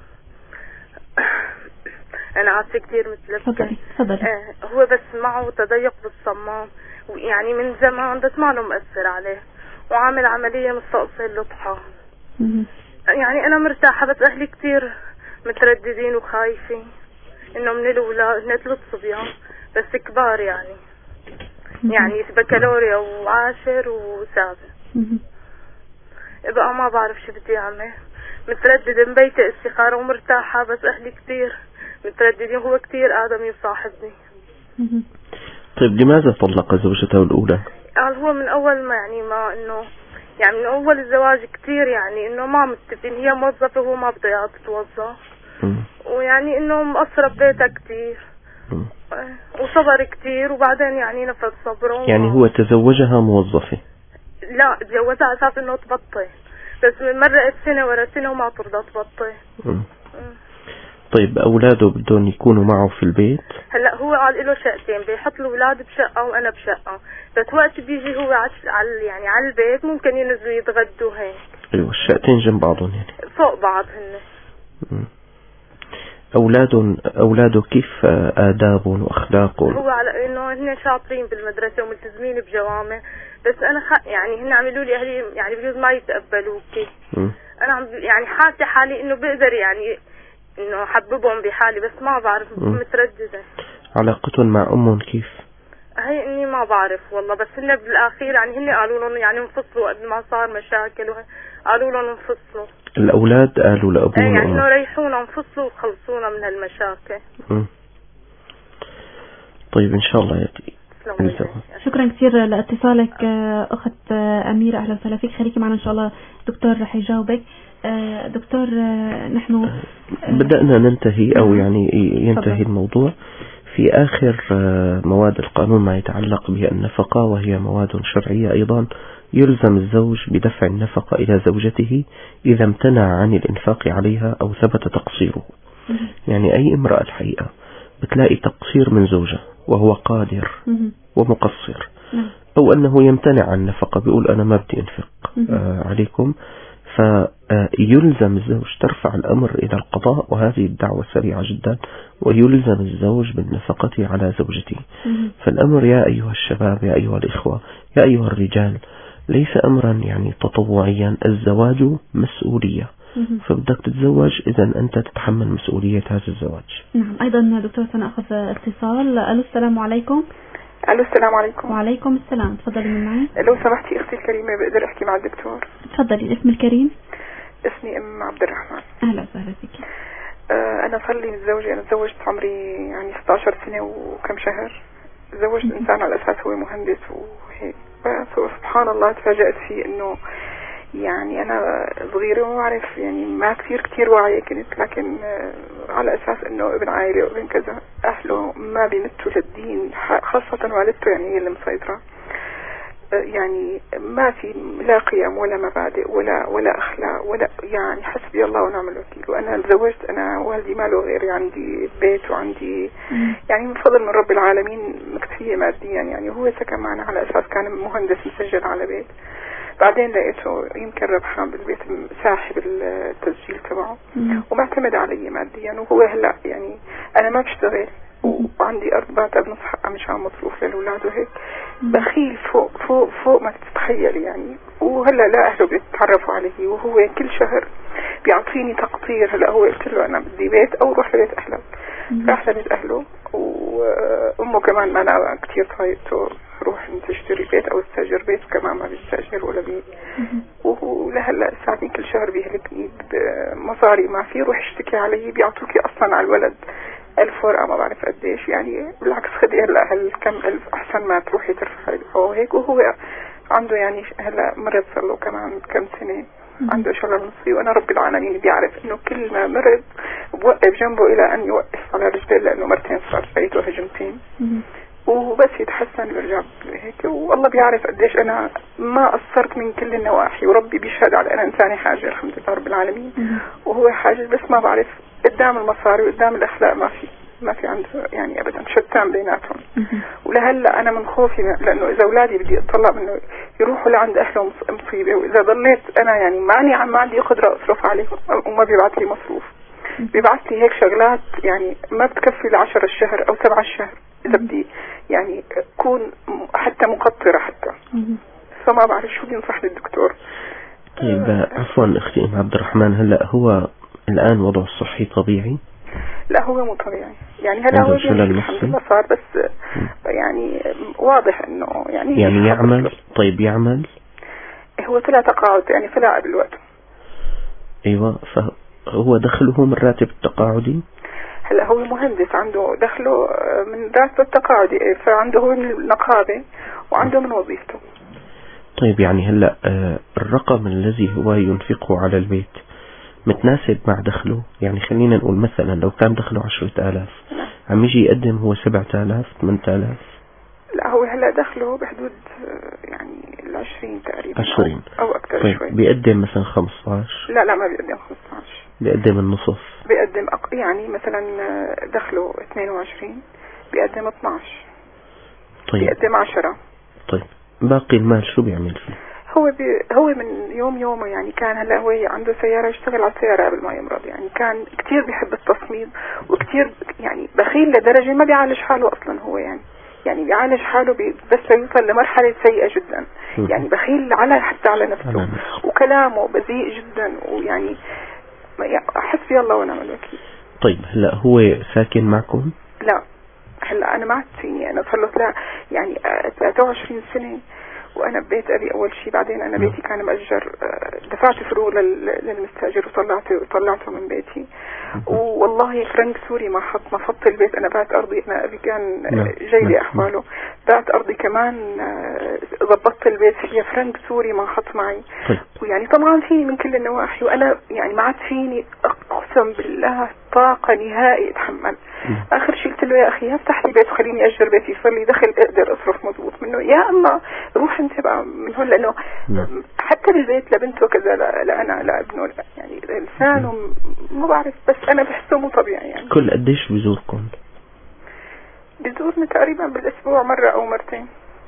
أنا عارفة كتير متلبكة. تفضلي. هو بس معه تضيق بالصمام، ويعني من زمان بس ما له مؤثر عليه، وعامل عملية مستقصي اللطحة. يعني أنا مرتاحة بس أهلي كتير مترددين وخايفين إنه من الأولاد. 3 صبيان بس كبار يعني بكالوريا و10 و7. بقى ما بعرف شو بدي أعمل. مترددة مبيتة استخارة ومرتاحة بس أهلي كتير مترددين. هو كتير آدمي وصاحبني. طيب لماذا طلق زوجته الأولى؟ قال هو من أول ما من أول الزواج كتير إنه ما متفقين. هي موظفة وهو ما بده إياها تتوظف، ويعني إنه مقصرة ببيتها كتير وصبر كتير، وبعدين نفذ صبره. يعني هو تزوجها موظفة؟ لا تزوجها على أساس إنه تبطل، بس مرقت سنة ورا سنة وما ترضى تبطل. طيب أولاده بدهم يكونوا معه في البيت؟ هلا هو قال له شقتين، بيحط الأولاد بشقة وأنا بشقة، بس وقت بيجي هو على البيت ممكن ينزلوا يتغدوا هيك. أيوة الشقتين جنب بعضهم يعني فوق بعض هن. أولاده كيف آدابهم وأخلاقهم؟ هو على إنه هن شاطرين بالمدرسة وملتزمين بجوامع، بس أنا هن عملوا لي أهلي بجوز ما يتقبلوكي. أنا حاسة حالي إنه بقدر إنه حببهم بحالي، بس ما بعرف مترددة. علاقتهم مع أمهم كيف؟ هي إني ما بعرف والله، بس هن بالأخير هن قالوا لهم انفصلوا قد ما صار مشاكل، قالوا لهم انفصلوا. الأولاد قالوا لأبوهم إنه ريحونا انفصلوا وخلصونا من هالمشاكل. طيب إن شاء الله شكرا كثير لاتصالك أخت أميرة. أهلا وسهلا فيك. خليكي معنا إن شاء الله دكتور رح يجاوبك. دكتور نحن بدأنا ننتهي أو ينتهي الموضوع في آخر مواد القانون ما يتعلق بالنفقة، وهي مواد شرعية أيضا. يلزم الزوج بدفع النفقة إلى زوجته إذا امتنع عن الإنفاق عليها أو ثبت تقصيره. يعني أي امرأة الحقيقة بتلاقي تقصير من زوجها وهو قادر ومقصر، أو أنه يمتنع عن النفقة، بيقول أنا ما بدي أنفق عليكم، فيلزم الزوج ترفع الأمر إلى القضاء، وهذه الدعوة سريعة جدا، ويلزم الزوج بالنفقة على زوجته. فالأمر يا أيها الشباب، يا أيها الإخوة، يا أيها الرجال، ليس أمرا تطوعيا. الزواج مسؤولية، فبدك تتزوج إذا أنت تتحمل مسؤولية هذا الزواج. نعم. أيضا دكتور سنأخذ اتصال. ألو السلام عليكم. ألو السلام عليكم. وعليكم السلام. تفضلي من معي. لو سمحتي أختي الكريمة بقدر أحكي مع الدكتور؟ تفضلي. الاسم الكريم؟ اسمي أم عبد الرحمن. أهلا وسهلا فيك. أنا صار لي متزوجة. أنا تزوجت عمري يعني 16 سنة وكم شهر. تزوجت إنسان على أساس هو مهندس وهيك، سبحان الله تفاجأت فيه إنه يعني أنا صغيرة وما أعرف يعني ما كثير واعية كنت، لكن على أساس إنه ابن عائلة وابن كذا، أهله ما بيمتوا للدين، خاصة والدته يعني هي اللي مسيطرة، يعني ما في لا قيم ولا مبادئ ولا أخلاق ولا يعني حسبي الله ونعم الوكيل. وأنا تزوجت، أنا والدي ما له غير، عندي بيت وعندي يعني من فضل من رب العالمين مكتفية ماديا، يعني هو سكن معنا على أساس كان مهندس مسجل على بيت. بعدين لقيته يمكن ربحان بالبيت، ساحب التسجيل تبعه ومعتمد علي ماديا. وهو هلا يعني أنا ما بشتغل وعندي أرض بعتها بنص حقها مشان مصروف للأولاد وهيك، بخيل فوق ما تتخيل يعني. وهلا لا أهله بيتعرفوا عليه، وهو كل شهر بيعطيني تقطير. هلا هو قلت له أنا بدي بيت أو روح لبيت أهلك، راح لبيت أهله. وأمه كمان ما أنا كتير طايقته، روح تشتري بيت أو استأجر بيت، وكمان ما بيستأجر ولا بيت. ولهلا ساعتين كل شهر بيهلكني بمصاري ما في، روح اشتكي علي بيعطوكي أصلا على الولد 1000 ورقة ما بعرف قديش، يعني بالعكس خدي هلا هالكم ألف أحسن ما تروحي ترفعي أو هيك. وهو عنده يعني هلا مرض صار له كمان كم سنة، عنده شلل نصفي، وأنا رب العالمين بيعرف إنه كل ما مرض بوقف جنبه إلى أن يوقف على رجله، لأنه مرتين صار فايته هجمتين، وبس يتحسن ويرجع هيك. والله بيعرف قديش أنا ما قصرت من كل النواحي، وربي بيشهد على أنا إنساني حاجة الحمد لله رب العالمين، وهو حاجة بس ما بعرف قدام المصاري وقدام الأخلاق ما في عنده يعني أبدا، شتان بيناتهم. ولهلا أنا من خوفي، لأنه إذا أولادي بدي أطلع منه يروحوا لعند أهلهم مصيبة، وإذا ضليت أنا يعني ما عندي قدرة أصرف عليهم، وما بيبعث لي مصروف، بيبعث لي هيك شغلات يعني ما بتكفي ل10 الشهر أو 7 الشهر إذا بدي يعني أكون حتى مقطرة حتى. فما بعرف شو بينصحني الدكتور. طيب عفوا أختي أم عبد الرحمن، هلأ هو الآن وضعه الصحي طبيعي؟ لا هو مو طبيعي يعني. هلا هو الحمد لله صار، بس يعني واضح إنه يعني يعمل. طيب يعمل؟ هو طلع تقاعد يعني، طلع قبل وقته. أيوة. فهو دخله من راتب التقاعدي؟ هلا هو مهندس، عنده دخله من راتب التقاعدي، فعنده هو من النقابة وعنده من وظيفته. طيب يعني هلا الرقم الذي هو ينفقه على البيت متناسب مع دخله؟ يعني خلينا نقول مثلا لو كان دخله 10,000 عم يجي يقدم هو 7,000 8,000؟ لا هو هلا دخله بحدود يعني 20 تقريبا 20 أو أكثر. طيب شوي. بيقدم مثلا 15؟ لا ما بيقدم 15، بيقدم النصف. بيقدم يعني مثلا دخله 22 بيقدم 12. طيب بيقدم 10. طيب باقي المال شو بيعمل فيه؟ هو من يومه يعني. كان هلا هو عنده سيارة، يشتغل على السيارة قبل ما يمرض يعني. كان كتير بيحب التصميم، وكتير يعني بخيل لدرجة ما بيعالج حاله أصلا. هو يعني بيعالج حاله بس يوصل لمرحلة سيئة جدا يعني. بخيل حتى على نفسه، وكلامه بذيء جدا، ويعني حسبي الله ونعم الوكيل. طيب هلا هو ساكن معكم؟ لا هلا أنا ما عاد فيني، أنا صار له يعني 23 سنة وأنا ببيت أبي أول شيء. بعدين أنا بيتي كان مأجر، دفعت فروق للمستأجر وطلعته من بيتي. والله فرنك سوري ما فضت البيت. أنا بعت أرضي، أنا أبي كان جاي لي أحواله، بعت أرضي كمان، ضبطت البيت فيها فرنك سوري ما حط معي. ويعني طبعا فيني من كل النواحي، وأنا يعني ما عاد فيني أقسم بالله طاقة نهائي أتحمل. آخر شيء قلت له يا أخي افتح لي بيت وخليني أجر بيتي، يصير لي دخل أقدر أصرف مضبوط منه. يا الله روح انت بقى من هون، لأنه حتى بالبيت لبنته وكذا، لا أنا لا ابنه لا يعني لسانه ما بعرف، بس أنا بحسه مو طبيعي يعني. كل قديش بزوركم؟ بزورنا تقريبا بالأسبوع مرة أو مرتين.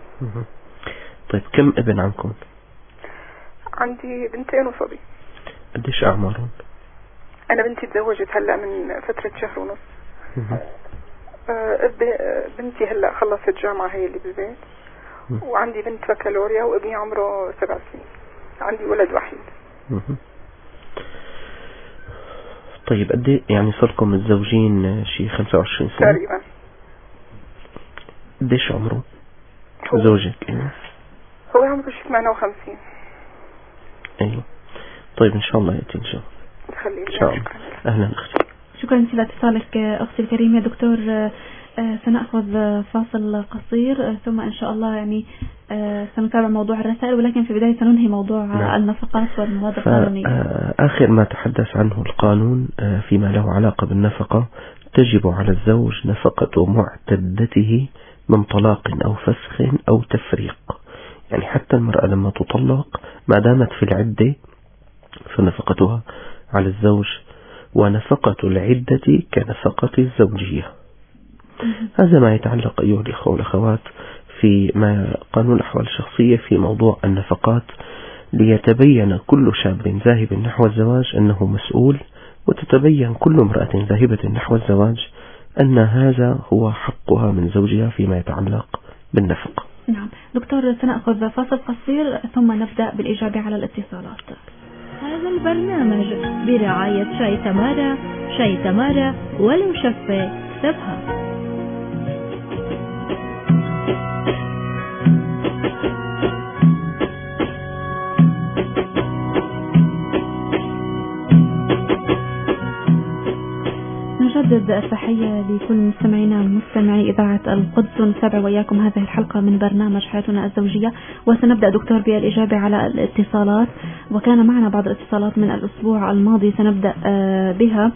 طيب كم ابن عندكم؟ عندي 2 وصبي. قديش أعمارهم؟ أنا بنتي تزوجت هلا من فترة شهر ونص. بنتي هلا خلصت جامعة، هي اللي بالبيت. وعندي بنت بكالوريا، وابني عمره 7 سنين. عندي ولد وحيد. طيب قد يعني صرتم متزوجين شي 25 سنة تقريبا. قديش عمره زوجك؟ هو عمره شي 58. ايوه طيب ان شاء الله يأتي ان شاء الله. ان شاء الله. اهلا اختي. شكرا لاتصالك اختي الكريمة. دكتور سنأخذ فاصل قصير ثم ان شاء الله يعني سنتابع موضوع الرسائل، ولكن في البداية سننهي موضوع النفقات والمواد القانونية. آخر ما تحدث عنه القانون فيما له علاقة بالنفقة: تجب على الزوج نفقة معتدته من طلاق أو فسخ أو تفريق. يعني حتى المرأة لما تطلق ما دامت في العدة فنفقتها على الزوج، ونفقة العدة كنفقة الزوجية. هذا ما يتعلق أيها الإخوة والأخوات في ما قانون الأحوال الشخصية في موضوع النفقات، ليتبين كل شاب ذاهب نحو الزواج أنه مسؤول، وتتبين كل امرأة ذاهبة نحو الزواج أن هذا هو حقها من زوجها فيما يتعلق بالنفقة. نعم دكتور، سنأخذ فاصل قصير ثم نبدأ بالإجابة على الاتصالات. هذا البرنامج برعاية شاي تمارا. شاي تمارا ولو شفة تفهم. نجدد التحية لكل مستمعينا ومستمعي إذاعة القدس، ونتابع وإياكم هذه الحلقة من برنامج حياتنا الزوجية. وسنبدأ دكتور بالإجابة على الاتصالات، وكان معنا بعض الاتصالات من الأسبوع الماضي سنبدأ بها.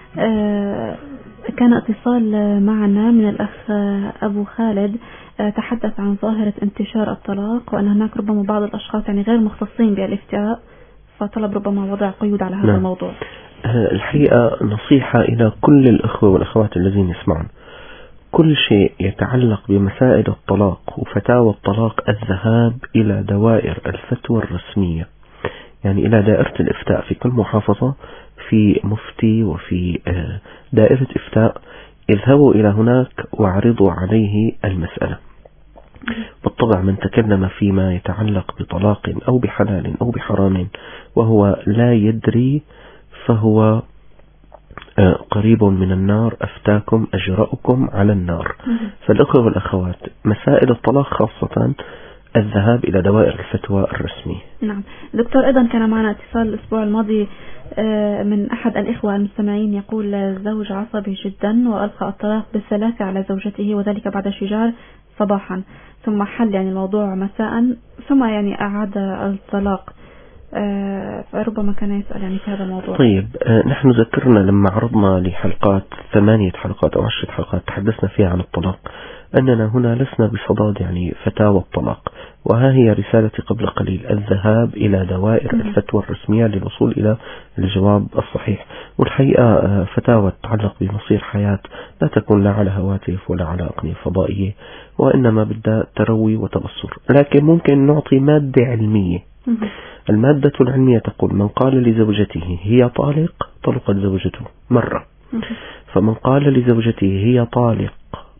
كان اتصال معنا من الأخ أبو خالد تحدث عن ظاهرة انتشار الطلاق، وأن هناك ربما بعض الأشخاص يعني غير مختصين بالإفتاء، فطلب ربما وضع قيود على هذا الموضوع. الحقيقة نصيحة إلى كل الأخوة والأخوات الذين يسمعون: كل شيء يتعلق بمسائل الطلاق وفتاوى الطلاق الذهاب إلى دوائر الفتوى الرسمية، يعني إلى دائرة الإفتاء في كل محافظة في مفتي وفي دائرة إفتاء. اذهبوا إلى هناك واعرضوا عليه المسألة. بالطبع من تكلم فيما يتعلق بطلاق أو بحلال أو بحرام وهو لا يدري فهو قريب من النار، أفتاكم أجرأكم على النار. فالأخوة والأخوات مسائل الطلاق خاصة الذهاب إلى دوائر الفتوى الرسمية. نعم دكتور، أيضا كان معنا اتصال الأسبوع الماضي من أحد الإخوة المستمعين يقول: الزوج عصبي جدا وألقى الطلاق بالثلاثة على زوجته، وذلك بعد شجار صباحا، ثم حل يعني الموضوع مساء، ثم يعني أعاد الطلاق. فربما كان يسأل يعني في هذا الموضوع. طيب نحن ذكرنا لما عرضنا لحلقات 8 حلقات أو 10 حلقات تحدثنا فيها عن الطلاق أننا هنا لسنا بصدد يعني فتاوى الطلاق، وها هي رسالتي قبل قليل: الذهاب إلى دوائر الفتوى الرسمية للوصول إلى الجواب الصحيح. والحقيقة فتاوى تتعلق بمصير حياة لا تكون لا على هواتف ولا على أقنية فضائية، وإنما بدها تروي وتبصر. لكن ممكن نعطي مادة علمية. المادة العلمية تقول: من قال لزوجته هي طالق طلقت زوجته مرة، فمن قال لزوجته هي طالق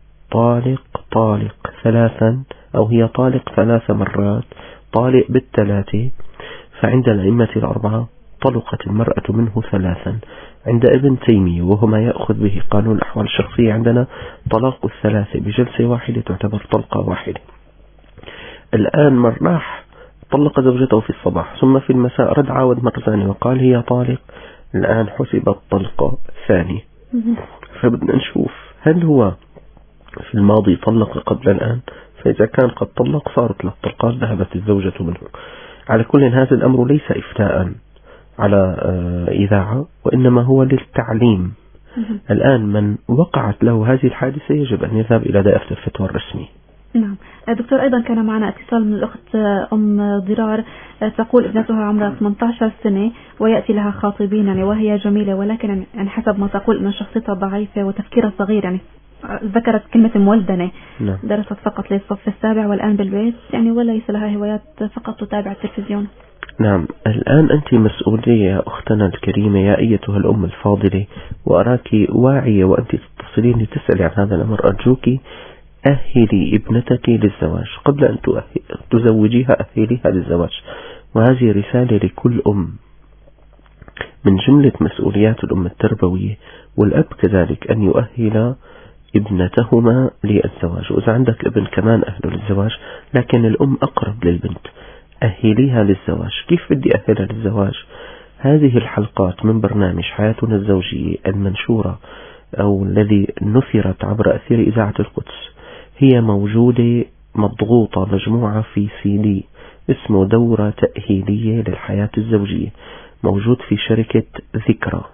ثلاثا، أو هي طالق 3 مرات، طالق بالثلاثة، فعند الأئمة الأربعة طلقت المرأة منه 3. عند ابن تيمية وهو ما يأخذ به قانون الأحوال الشخصية عندنا طلاق 3 بجلسة واحدة تعتبر طلقة واحدة. الآن من راح طلق زوجته في الصباح ثم في المساء رد عاود مرة ثانية وقال هي طالق، الآن حسبت طلقة ثانية. فبدنا نشوف هل هو في الماضي طلق قبل الآن، فإذا كان قد طلق صارت 3 طلقات ذهبت الزوجة منه. على كل هذا الأمر ليس إفتاء على إذاعة، وإنما هو للتعليم. الآن من وقعت له هذه الحادثة يجب أن يذهب إلى دائرة الفتوى الرسمية. نعم دكتور، أيضا كان معنا اتصال من الأخت أم ضرار تقول ابنتها عمرها 18 سنة ويأتي لها خاطبين يعني وهي جميلة، ولكن يعني حسب ما تقول أن شخصيتها ضعيفة وتفكيرها صغير، يعني ذكرت كلمة مولدنة. نعم. درست فقط للصف السابع والآن بالبيت يعني وليس لها هوايات، فقط تتابع التلفزيون. نعم، الآن أنت مسؤولية يا أختنا الكريمة يا أيتها الأم الفاضلة، وأراك واعية وأنت تتصلين لتسألي عن هذا الأمر. أرجوك أهلي ابنتك للزواج قبل أن تزوجيها، أهليها للزواج. وهذه رسالة لكل أم. من جملة مسؤوليات الأم التربوية والأب كذلك أن يؤهل ابنتهما للزواج. وإذا عندك ابن كمان أهله للزواج، لكن الأم أقرب للبنت، أهليها للزواج. كيف بدي أهلها للزواج؟ هذه الحلقات من برنامج حياتنا الزوجية المنشورة أو الذي نثرت عبر أثير إذاعة القدس هي موجودة مضغوطة مجموعة في CD اسمه دورة تأهيلية للحياة الزوجية، موجود في شركة ذكرى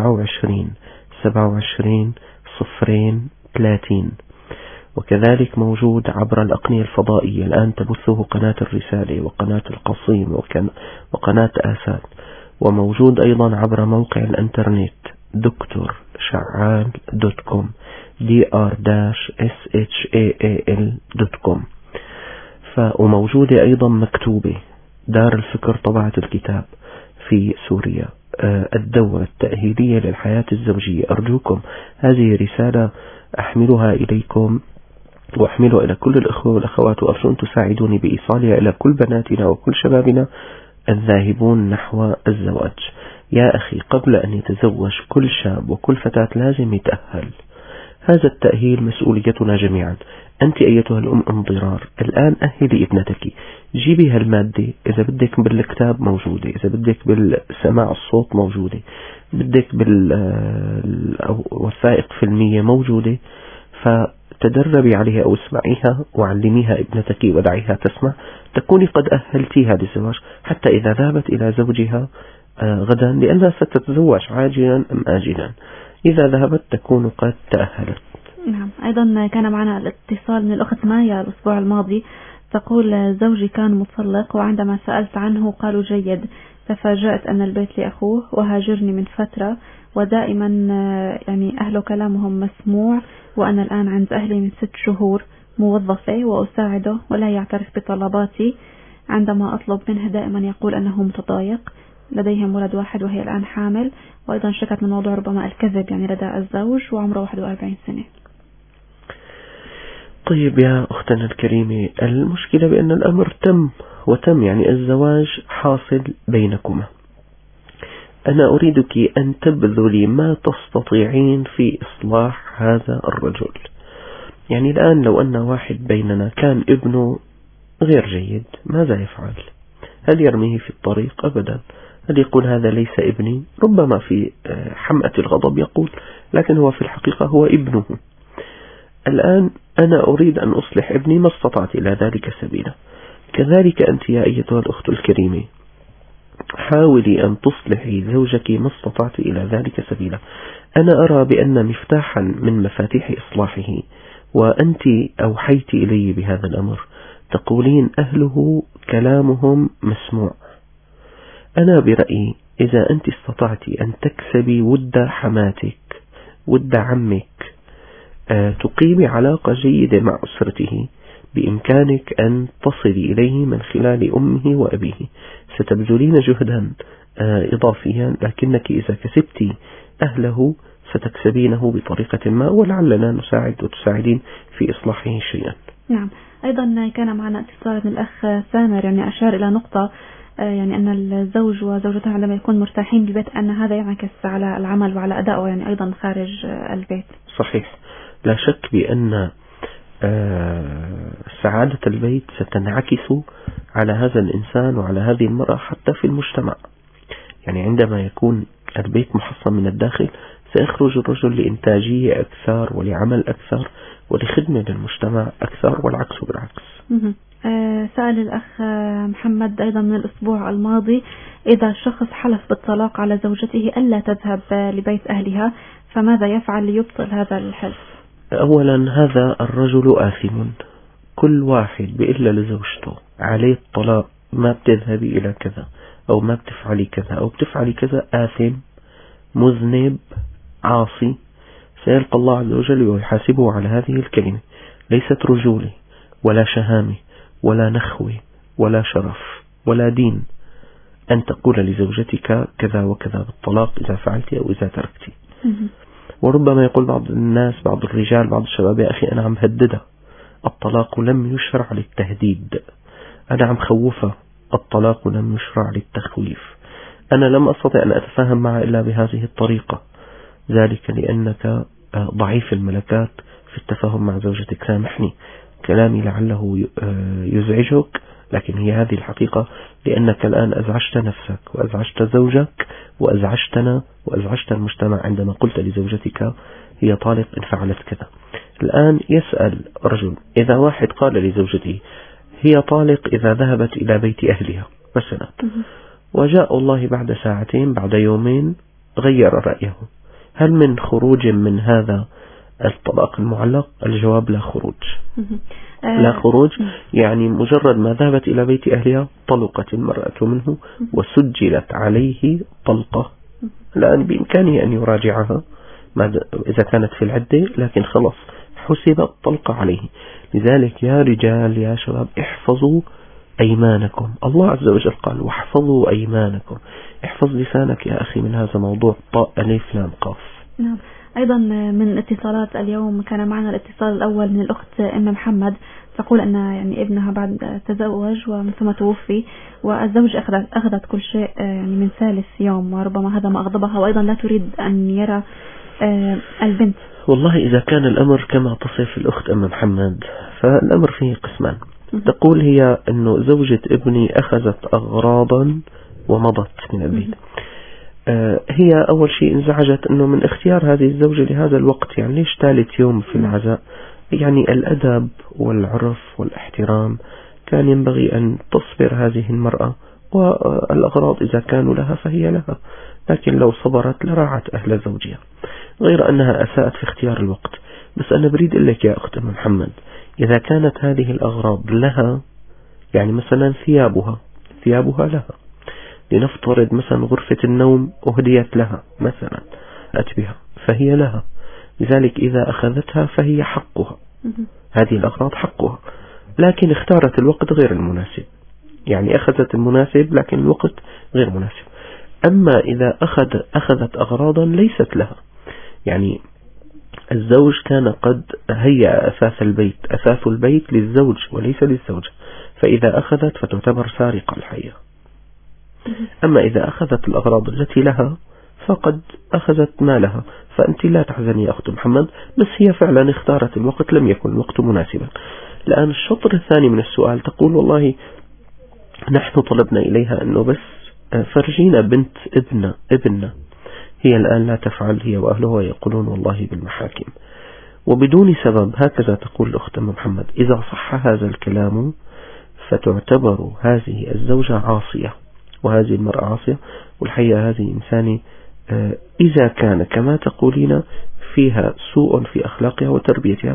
27-27-030. وكذلك موجود عبر الأقنية الفضائية، الآن تبثه قناة الرسالة وقناة القصيم وقناة آساد، وموجود أيضا عبر موقع الانترنت drshal.com dr-shaal.com. وموجودة أيضا مكتوبة دار الفكر طبعت الكتاب في سوريا الدورة التأهيلية للحياة الزوجية. أرجوكم هذه رسالة أحملها إليكم وأحملها إلى كل الأخوة والأخوات، وأرجو أن تساعدوني بإيصالها إلى كل بناتنا وكل شبابنا الذاهبون نحو الزواج. يا أخي، قبل أن يتزوج كل شاب وكل فتاة لازم يتأهل. هذا التأهيل مسؤوليتنا جميعا. أنت أيتها الأم انضرار، الآن أهلي ابنتك، جيبيها المادة، إذا بدك بالكتاب موجودة، إذا بدك بالسماع الصوت موجودة، بدك بالوثائق فيلمية موجودة، فتدربي عليها أو اسمعيها وعلميها ابنتك ودعيها تسمع، تكوني قد أهلتيها للزواج حتى إذا ذهبت إلى زوجها غدا، لأنها ستتزوج عاجلا أم آجلا، إذا ذهبت تكون قد تأهلت. نعم. أيضا كان معنا الاتصال من الأخت مايا الأسبوع الماضي، تقول زوجي كان مطلق وعندما سألت عنه قالوا جيد، تفاجأت أن البيت لأخوه وهاجرني من فترة، ودائما يعني أهله كلامهم مسموع، وأنا الآن عند أهلي من 6 شهور موظفة وأساعده ولا يعترف بطلباتي، عندما أطلب منه دائما يقول أنه متضايق، لديهم ولد واحد وهي الآن حامل، وأيضا شكت من موضوع ربما الكذب يعني لدى الزوج وعمره 41 سنة. طيب يا أختنا الكريمة، المشكلة بأن الأمر تم يعني الزواج حاصل بينكما. أنا أريدك أن تبذلي ما تستطيعين في إصلاح هذا الرجل. يعني الآن لو أن واحد بيننا كان ابنه غير جيد، ماذا يفعل؟ هل يرميه في الطريق؟ أبدا. هل يقول هذا ليس ابني؟ ربما في حمأة الغضب يقول، لكن هو في الحقيقة هو ابنه. الآن أنا أريد أن أصلح ابني، ما استطعت إلى ذلك سبيلا. كذلك أنت يا أيتها الأخت الكريمة، حاولي أن تصلحي زوجك ما استطعت إلى ذلك سبيلا. أنا أرى بأن مفتاحا من مفاتيح إصلاحه، وأنت أوحيت إلي بهذا الأمر، تقولين أهله كلامهم مسموع. أنا برأيي إذا أنت استطعت أن تكسبي ود حماتك ود عمك، تقيمي علاقة جيدة مع أسرته، بإمكانك أن تصلي إليه من خلال أمه وأبيه، ستبذلين جهدا إضافيا، لكنك إذا كسبتي أهله ستكسبينه بطريقة ما، ولعلنا نساعد وتساعدين في إصلاحه شيئا. نعم. أيضا كان معنا اتصال من الأخ سامر، يعني أشار إلى نقطة، يعني أن الزوج وزوجته عندما يكون مرتاحين بالبيت أن هذا ينعكس على العمل وعلى أدائه يعني أيضا خارج البيت. صحيح، لا شك بأن سعادة البيت ستنعكس على هذا الإنسان وعلى هذه المرأة حتى في المجتمع. يعني عندما يكون البيت محصن من الداخل سيخرج الرجل لإنتاجية أكثر ولعمل أكثر ولخدمة للمجتمع أكثر، والعكس بالعكس. سأل الأخ محمد أيضا من الأسبوع الماضي، إذا شخص حلف بالطلاق على زوجته ألا تذهب لبيت أهلها فماذا يفعل ليبطل هذا الحلف؟ أولا هذا الرجل آثم، كل واحد بإلا لزوجته عليه الطلاق، ما بتذهبي إلى كذا أو ما بتفعلي كذا أو بتفعلي كذا، آثم مذنب عاصي، سيلقى الله عز وجل ويحاسبه على هذه الكلمة. ليست رجولة ولا شهامة ولا نخوة ولا شرف ولا دين أن تقول لزوجتك كذا وكذا بالطلاق إذا فعلت أو إذا تركت. وربما يقول بعض الناس، بعض الرجال، بعض الشباب، يا أخي أنا عم هددها، الطلاق لم يشرع للتهديد، أنا عم خوفها، الطلاق لم يشرع للتخويف، أنا لم أستطع أن أتفاهم معه إلا بهذه الطريقة، ذلك لأنك ضعيف الملكات في التفاهم مع زوجتك. سامحني كلامي لعله يزعجك، لكن هي هذه الحقيقة، لأنك الآن أزعجت نفسك وأزعجت زوجك وأزعجتنا وأزعجت المجتمع عندما قلت لزوجتك هي طالق إن فعلت كذا. الآن يسأل رجل، إذا واحد قال لزوجته هي طالق إذا ذهبت إلى بيت أهلها مثلا، وجاء الله بعد ساعتين بعد يومين غير رأيه، هل من خروج من هذا الطلاق المعلق؟ الجواب لا خروج. لا خروج، يعني مجرد ما ذهبت إلى بيت أهلها طلقت المرأة منه وسجلت عليه طلقة. الآن بإمكانه أن يراجعها إذا كانت في العدة، لكن خلاص حسبت طلقة عليه. لذلك يا رجال يا شباب احفظوا أيمانكم. الله عز وجل قال واحفظوا أيمانكم. احفظ لسانك يا أخي من هذا موضوع طاء ألف لام قاف. نعم. أيضا من اتصالات اليوم كان معنا الاتصال الأول من الأخت أم محمد، تقول أن يعني ابنها بعد تزوج ومن ثم توفي، والزوج أخذت كل شيء يعني من ثالث يوم، وربما هذا ما أغضبها، وأيضا لا تريد أن يرى البنت. والله إذا كان الأمر كما تصف الأخت أم محمد فالأمر فيه قسمان. تقول هي أنه زوجة ابني أخذت أغراضا ومضت من البيت. هي أول شيء انزعجت أنه من اختيار هذه الزوجة لهذا الوقت، يعني ليش ثالث يوم في العزاء؟ يعني الأدب والعرف والاحترام كان ينبغي أن تصبر هذه المرأة، والأغراض إذا كانوا لها فهي لها، لكن لو صبرت لراعت أهل زوجها، غير أنها أساءت في اختيار الوقت. بس أنا بريد أقول لك يا أخت محمد، إذا كانت هذه الأغراض لها، يعني مثلا ثيابها لها، لنفترض مثلا غرفة النوم أهديت لها مثلا أتبها، فهي لها، لذلك إذا أخذتها فهي حقها، هذه الأغراض حقها، لكن اختارت الوقت غير المناسب، يعني أخذت المناسب لكن الوقت غير مناسب. أما إذا أخذت أغراضا ليست لها، يعني الزوج كان قد هيأ أثاث البيت للزوج وليس للزوجة، فإذا أخذت فتعتبر سارقة الحقيقة. أما إذا أخذت الأغراض التي لها فقد أخذت ما لها، فأنت لا تحزني يا أخت محمد، بس هي فعلا اختارت الوقت لم يكن الوقت مناسبا. الآن الشطر الثاني من السؤال تقول والله نحن طلبنا إليها أنه بس فرجينا بنت ابننا، هي الآن لا تفعل، هي وأهلها يقولون والله بالمحاكم وبدون سبب، هكذا تقول الأخت محمد. إذا صح هذا الكلام فتعتبر هذه الزوجة عاصية وهذه المرأة عاصية، والحقيقة هذه إنسانة إذا كان كما تقولين فيها سوء في أخلاقها وتربيتها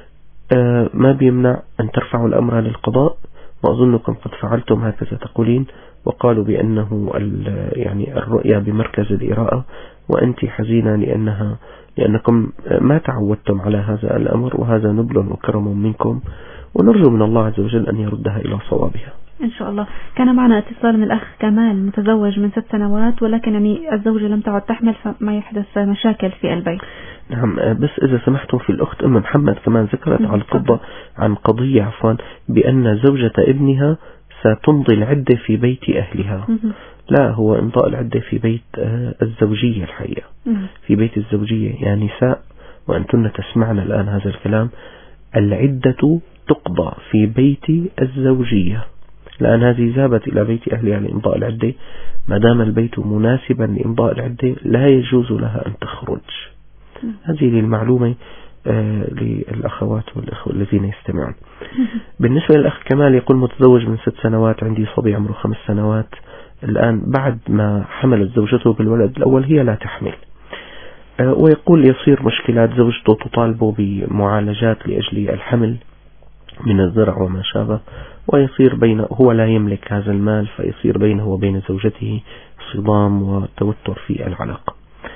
ما بيمنع أن ترفعوا الأمر للقضاء، وأظنكم قد فعلتم هكذا تقولين، وقالوا بأنه يعني الرؤيا بمركز الإراءة، وأنت حزينة لأنكم ما تعودتم على هذا الأمر، وهذا نبل وكرم منكم، ونرجو من الله عز وجل أن يردها إلى صوابها إن شاء الله. كان معنا اتصال من الأخ كمال متزوج من 6 سنوات، ولكن يعني الزوجة لم تعد تحمل فما يحدث مشاكل في البيت. نعم، بس إذا سمحتم في الأخت أم محمد كمان ذكرت عن قضية بأن زوجة ابنها ستمضي العدة في بيت أهلها. لا، هو إمضاء العدة في بيت الزوجية الحقيقة، في بيت الزوجية. يا نساء وأنتن تسمعن الآن هذا الكلام، العدة تقضى في بيت الزوجية، لأن هذه ذهبت إلى بيت أهلها لإمضاء العدة، ما دام البيت مناسبا لإمضاء العدة لا يجوز لها أن تخرج. هذه للمعلومة للأخوات والأخوة الذين يستمعون. بالنسبة للأخ كمال يقول متزوج من 6 سنوات، عندي صبي عمره 5 سنوات، الآن بعد ما حملت زوجته بالولد الأول هي لا تحمل، ويقول يصير مشكلات، زوجته تطالبه بمعالجات لأجل الحمل من الزرع وما شابه، ويصير هو لا يملك هذا المال، فيصير بينه وبين زوجته صدام وتوتر في العلاقة.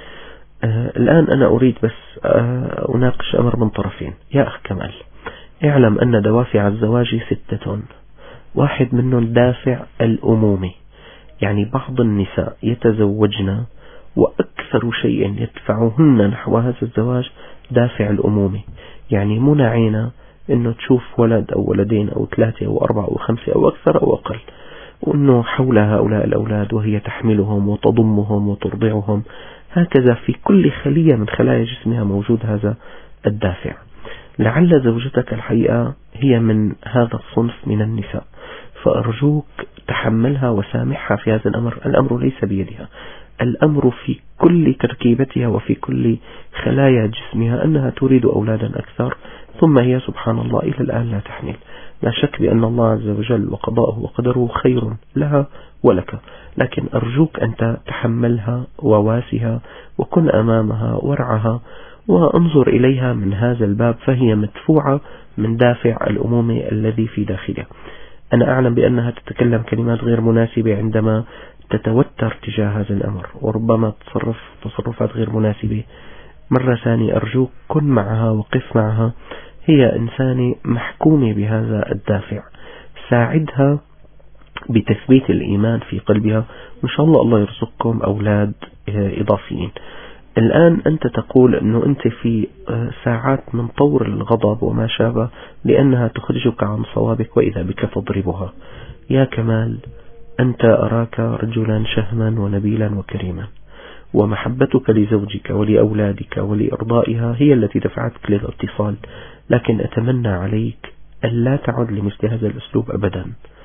الآن أنا أريد بس أناقش أمر من طرفين. يا أخ كمال، اعلم أن دوافع الزواج 6، واحد منهم دافع الأمومة، يعني بعض النساء يتزوجن وأكثر شيء يدفعهن نحو هذا الزواج دافع الأمومة، يعني منعين أنه تشوف ولد أو ولدين أو 3 أو 4 أو 5 أو أكثر أو أقل، وأنه حول هؤلاء الأولاد وهي تحملهم وتضمهم وترضعهم، هكذا في كل خلية من خلايا جسمها موجود هذا الدافع. لعل زوجتك الحقيقة هي من هذا الصنف من النساء، فأرجوك تحملها وسامحها في هذا الأمر. الأمر ليس بيدها، الأمر في كل تركيبتها وفي كل خلايا جسمها أنها تريد أولادا أكثر، ثم هي سبحان الله إلى الآن لا تحمل. لا شك بأن الله عز وجل وقضاءه وقدره خير لها ولك، لكن أرجوك أنت تحملها وواسها وكن أمامها وارعها وانظر إليها من هذا الباب، فهي مدفوعة من دافع الأمومة الذي في داخلها. أنا أعلم بأنها تتكلم كلمات غير مناسبة عندما تتوتر تجاه هذا الأمر، وربما تصرف تصرفات غير مناسبة. مرة ثانية أرجوك كن معها وقف معها، هي إنسانة محكومة بهذا الدافع، ساعدها بتثبيت الإيمان في قلبها، وإن شاء الله يرزقكم أولاد إضافيين. الآن أنت تقول أنه أنت في ساعات من طور الغضب وما شابه لأنها تخرجك عن صوابك وإذا بك تضربها. يا كمال، أنت أراك رجلا شهما ونبيلا وكريما، ومحبتك لزوجك ولأولادك ولإرضائها هي التي دفعتك للاتصال، لكن أتمنى عليك ألا تعد لمثل هذا الأسلوب أبدا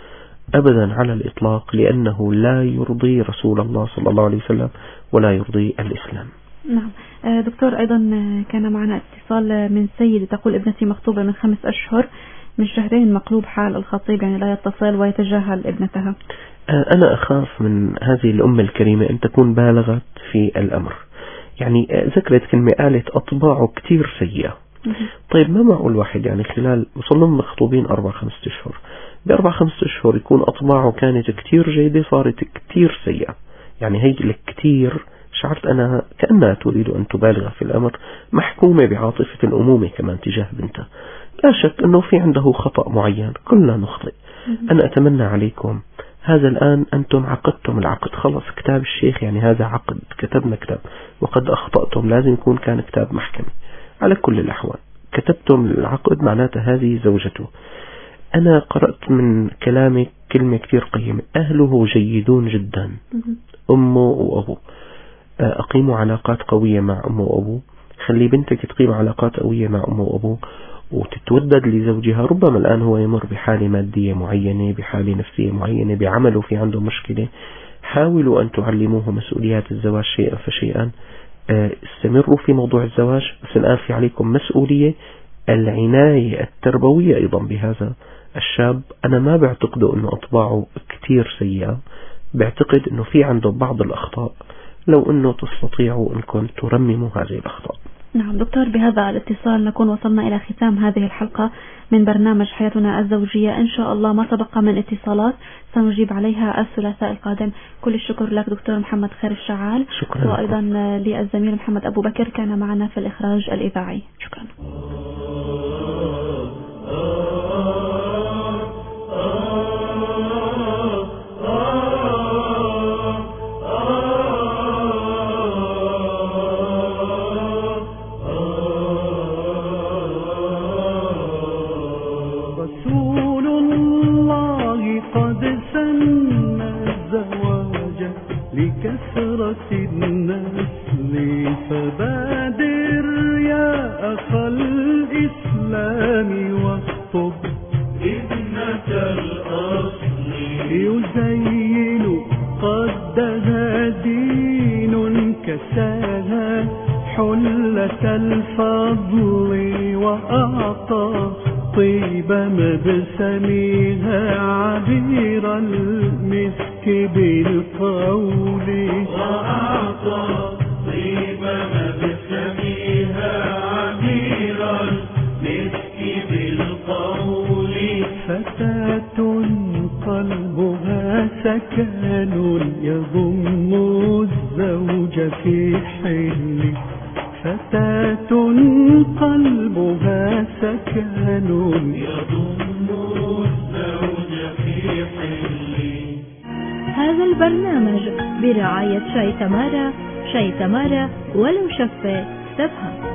أبدا على الإطلاق، لأنه لا يرضي رسول الله صلى الله عليه وسلم ولا يرضي الإسلام. نعم دكتور، أيضا كان معنا اتصال من سيدة تقول ابنتي مخطوبة من 5 أشهر، من شهرين مقلوب حال الخطيب، يعني لا يتصل ويتجاهل ابنتها. أنا أخاف من هذه الأم الكريمة أن تكون بالغت في الأمر، يعني ذكرت كلمة قالت أطباعه كتير سيئة. طيب ما معقول واحد يعني خلال وصلهم مخطوبين 4-5 أشهر، ب4-5 أشهر يكون أطباعه كانت كتير جيدة صارت كتير سيئة؟ يعني هي الكتير شعرت أنا كأنها تريد أن تبالغ في الأمر، محكومة بعاطفة الأمومة كمان تجاه بنتها. لا شك أنه في عنده خطأ معين، كلنا نخطئ. أنا أتمنى عليكم هذا الآن أنتم عقدتم العقد، خلص كتاب الشيخ يعني هذا عقد، كتبنا كتاب وقد أخطأتم، لازم يكون كان كتاب محكمة. على كل الأحوال كتبتم العقد، معناته هذه زوجته. أنا قرأت من كلامك كلمة كتير قيمة، أهله جيدون جدا، أمه وأبوه. أقيموا علاقات قوية مع أمه وأبوه، خلي بنتك تقيم علاقات قوية مع أمه وأبوه وتتودد لزوجها. ربما الآن هو يمر بحالة مادية معينة، بحالة نفسية معينة، بعمله في عنده مشكلة. حاولوا أن تعلموه مسؤوليات الزواج شيئا فشيئا. استمروا في موضوع الزواج، بس الآن في عليكم مسؤولية العناية التربوية أيضا بهذا الشاب. أنا ما بعتقده أنه أطباعه كتير سيئة، بعتقد أنه في عنده بعض الأخطاء، لو أنه تستطيعوا أنكم ترمموا هذه الأخطاء. نعم دكتور، بهذا الاتصال نكون وصلنا إلى ختام هذه الحلقة من برنامج حياتنا الزوجية. إن شاء الله ما تبقى من اتصالات سنجيب عليها الثلاثاء القادم. كل الشكر لك دكتور محمد خير الشعال، شكرا. وأيضا للزميل محمد أبو بكر كان معنا في الإخراج الإذاعي. شكرا. لكثرة النسل فبادر يا أخا الإسلام واخطب ابنة الأصل يزين قدها دين كساها حلة الفضل وأعطى طيب مبسمها عبير المسك بالقول وأعطى طيب مبسمها عبير المسك بالقول فتاة قلبها سكن يضم الزوج في حل فتاة قلبها سكن يضم الزوج في حل. هذا البرنامج برعاية شاي تمارا، شاي تمارا ولو شفة تفهم.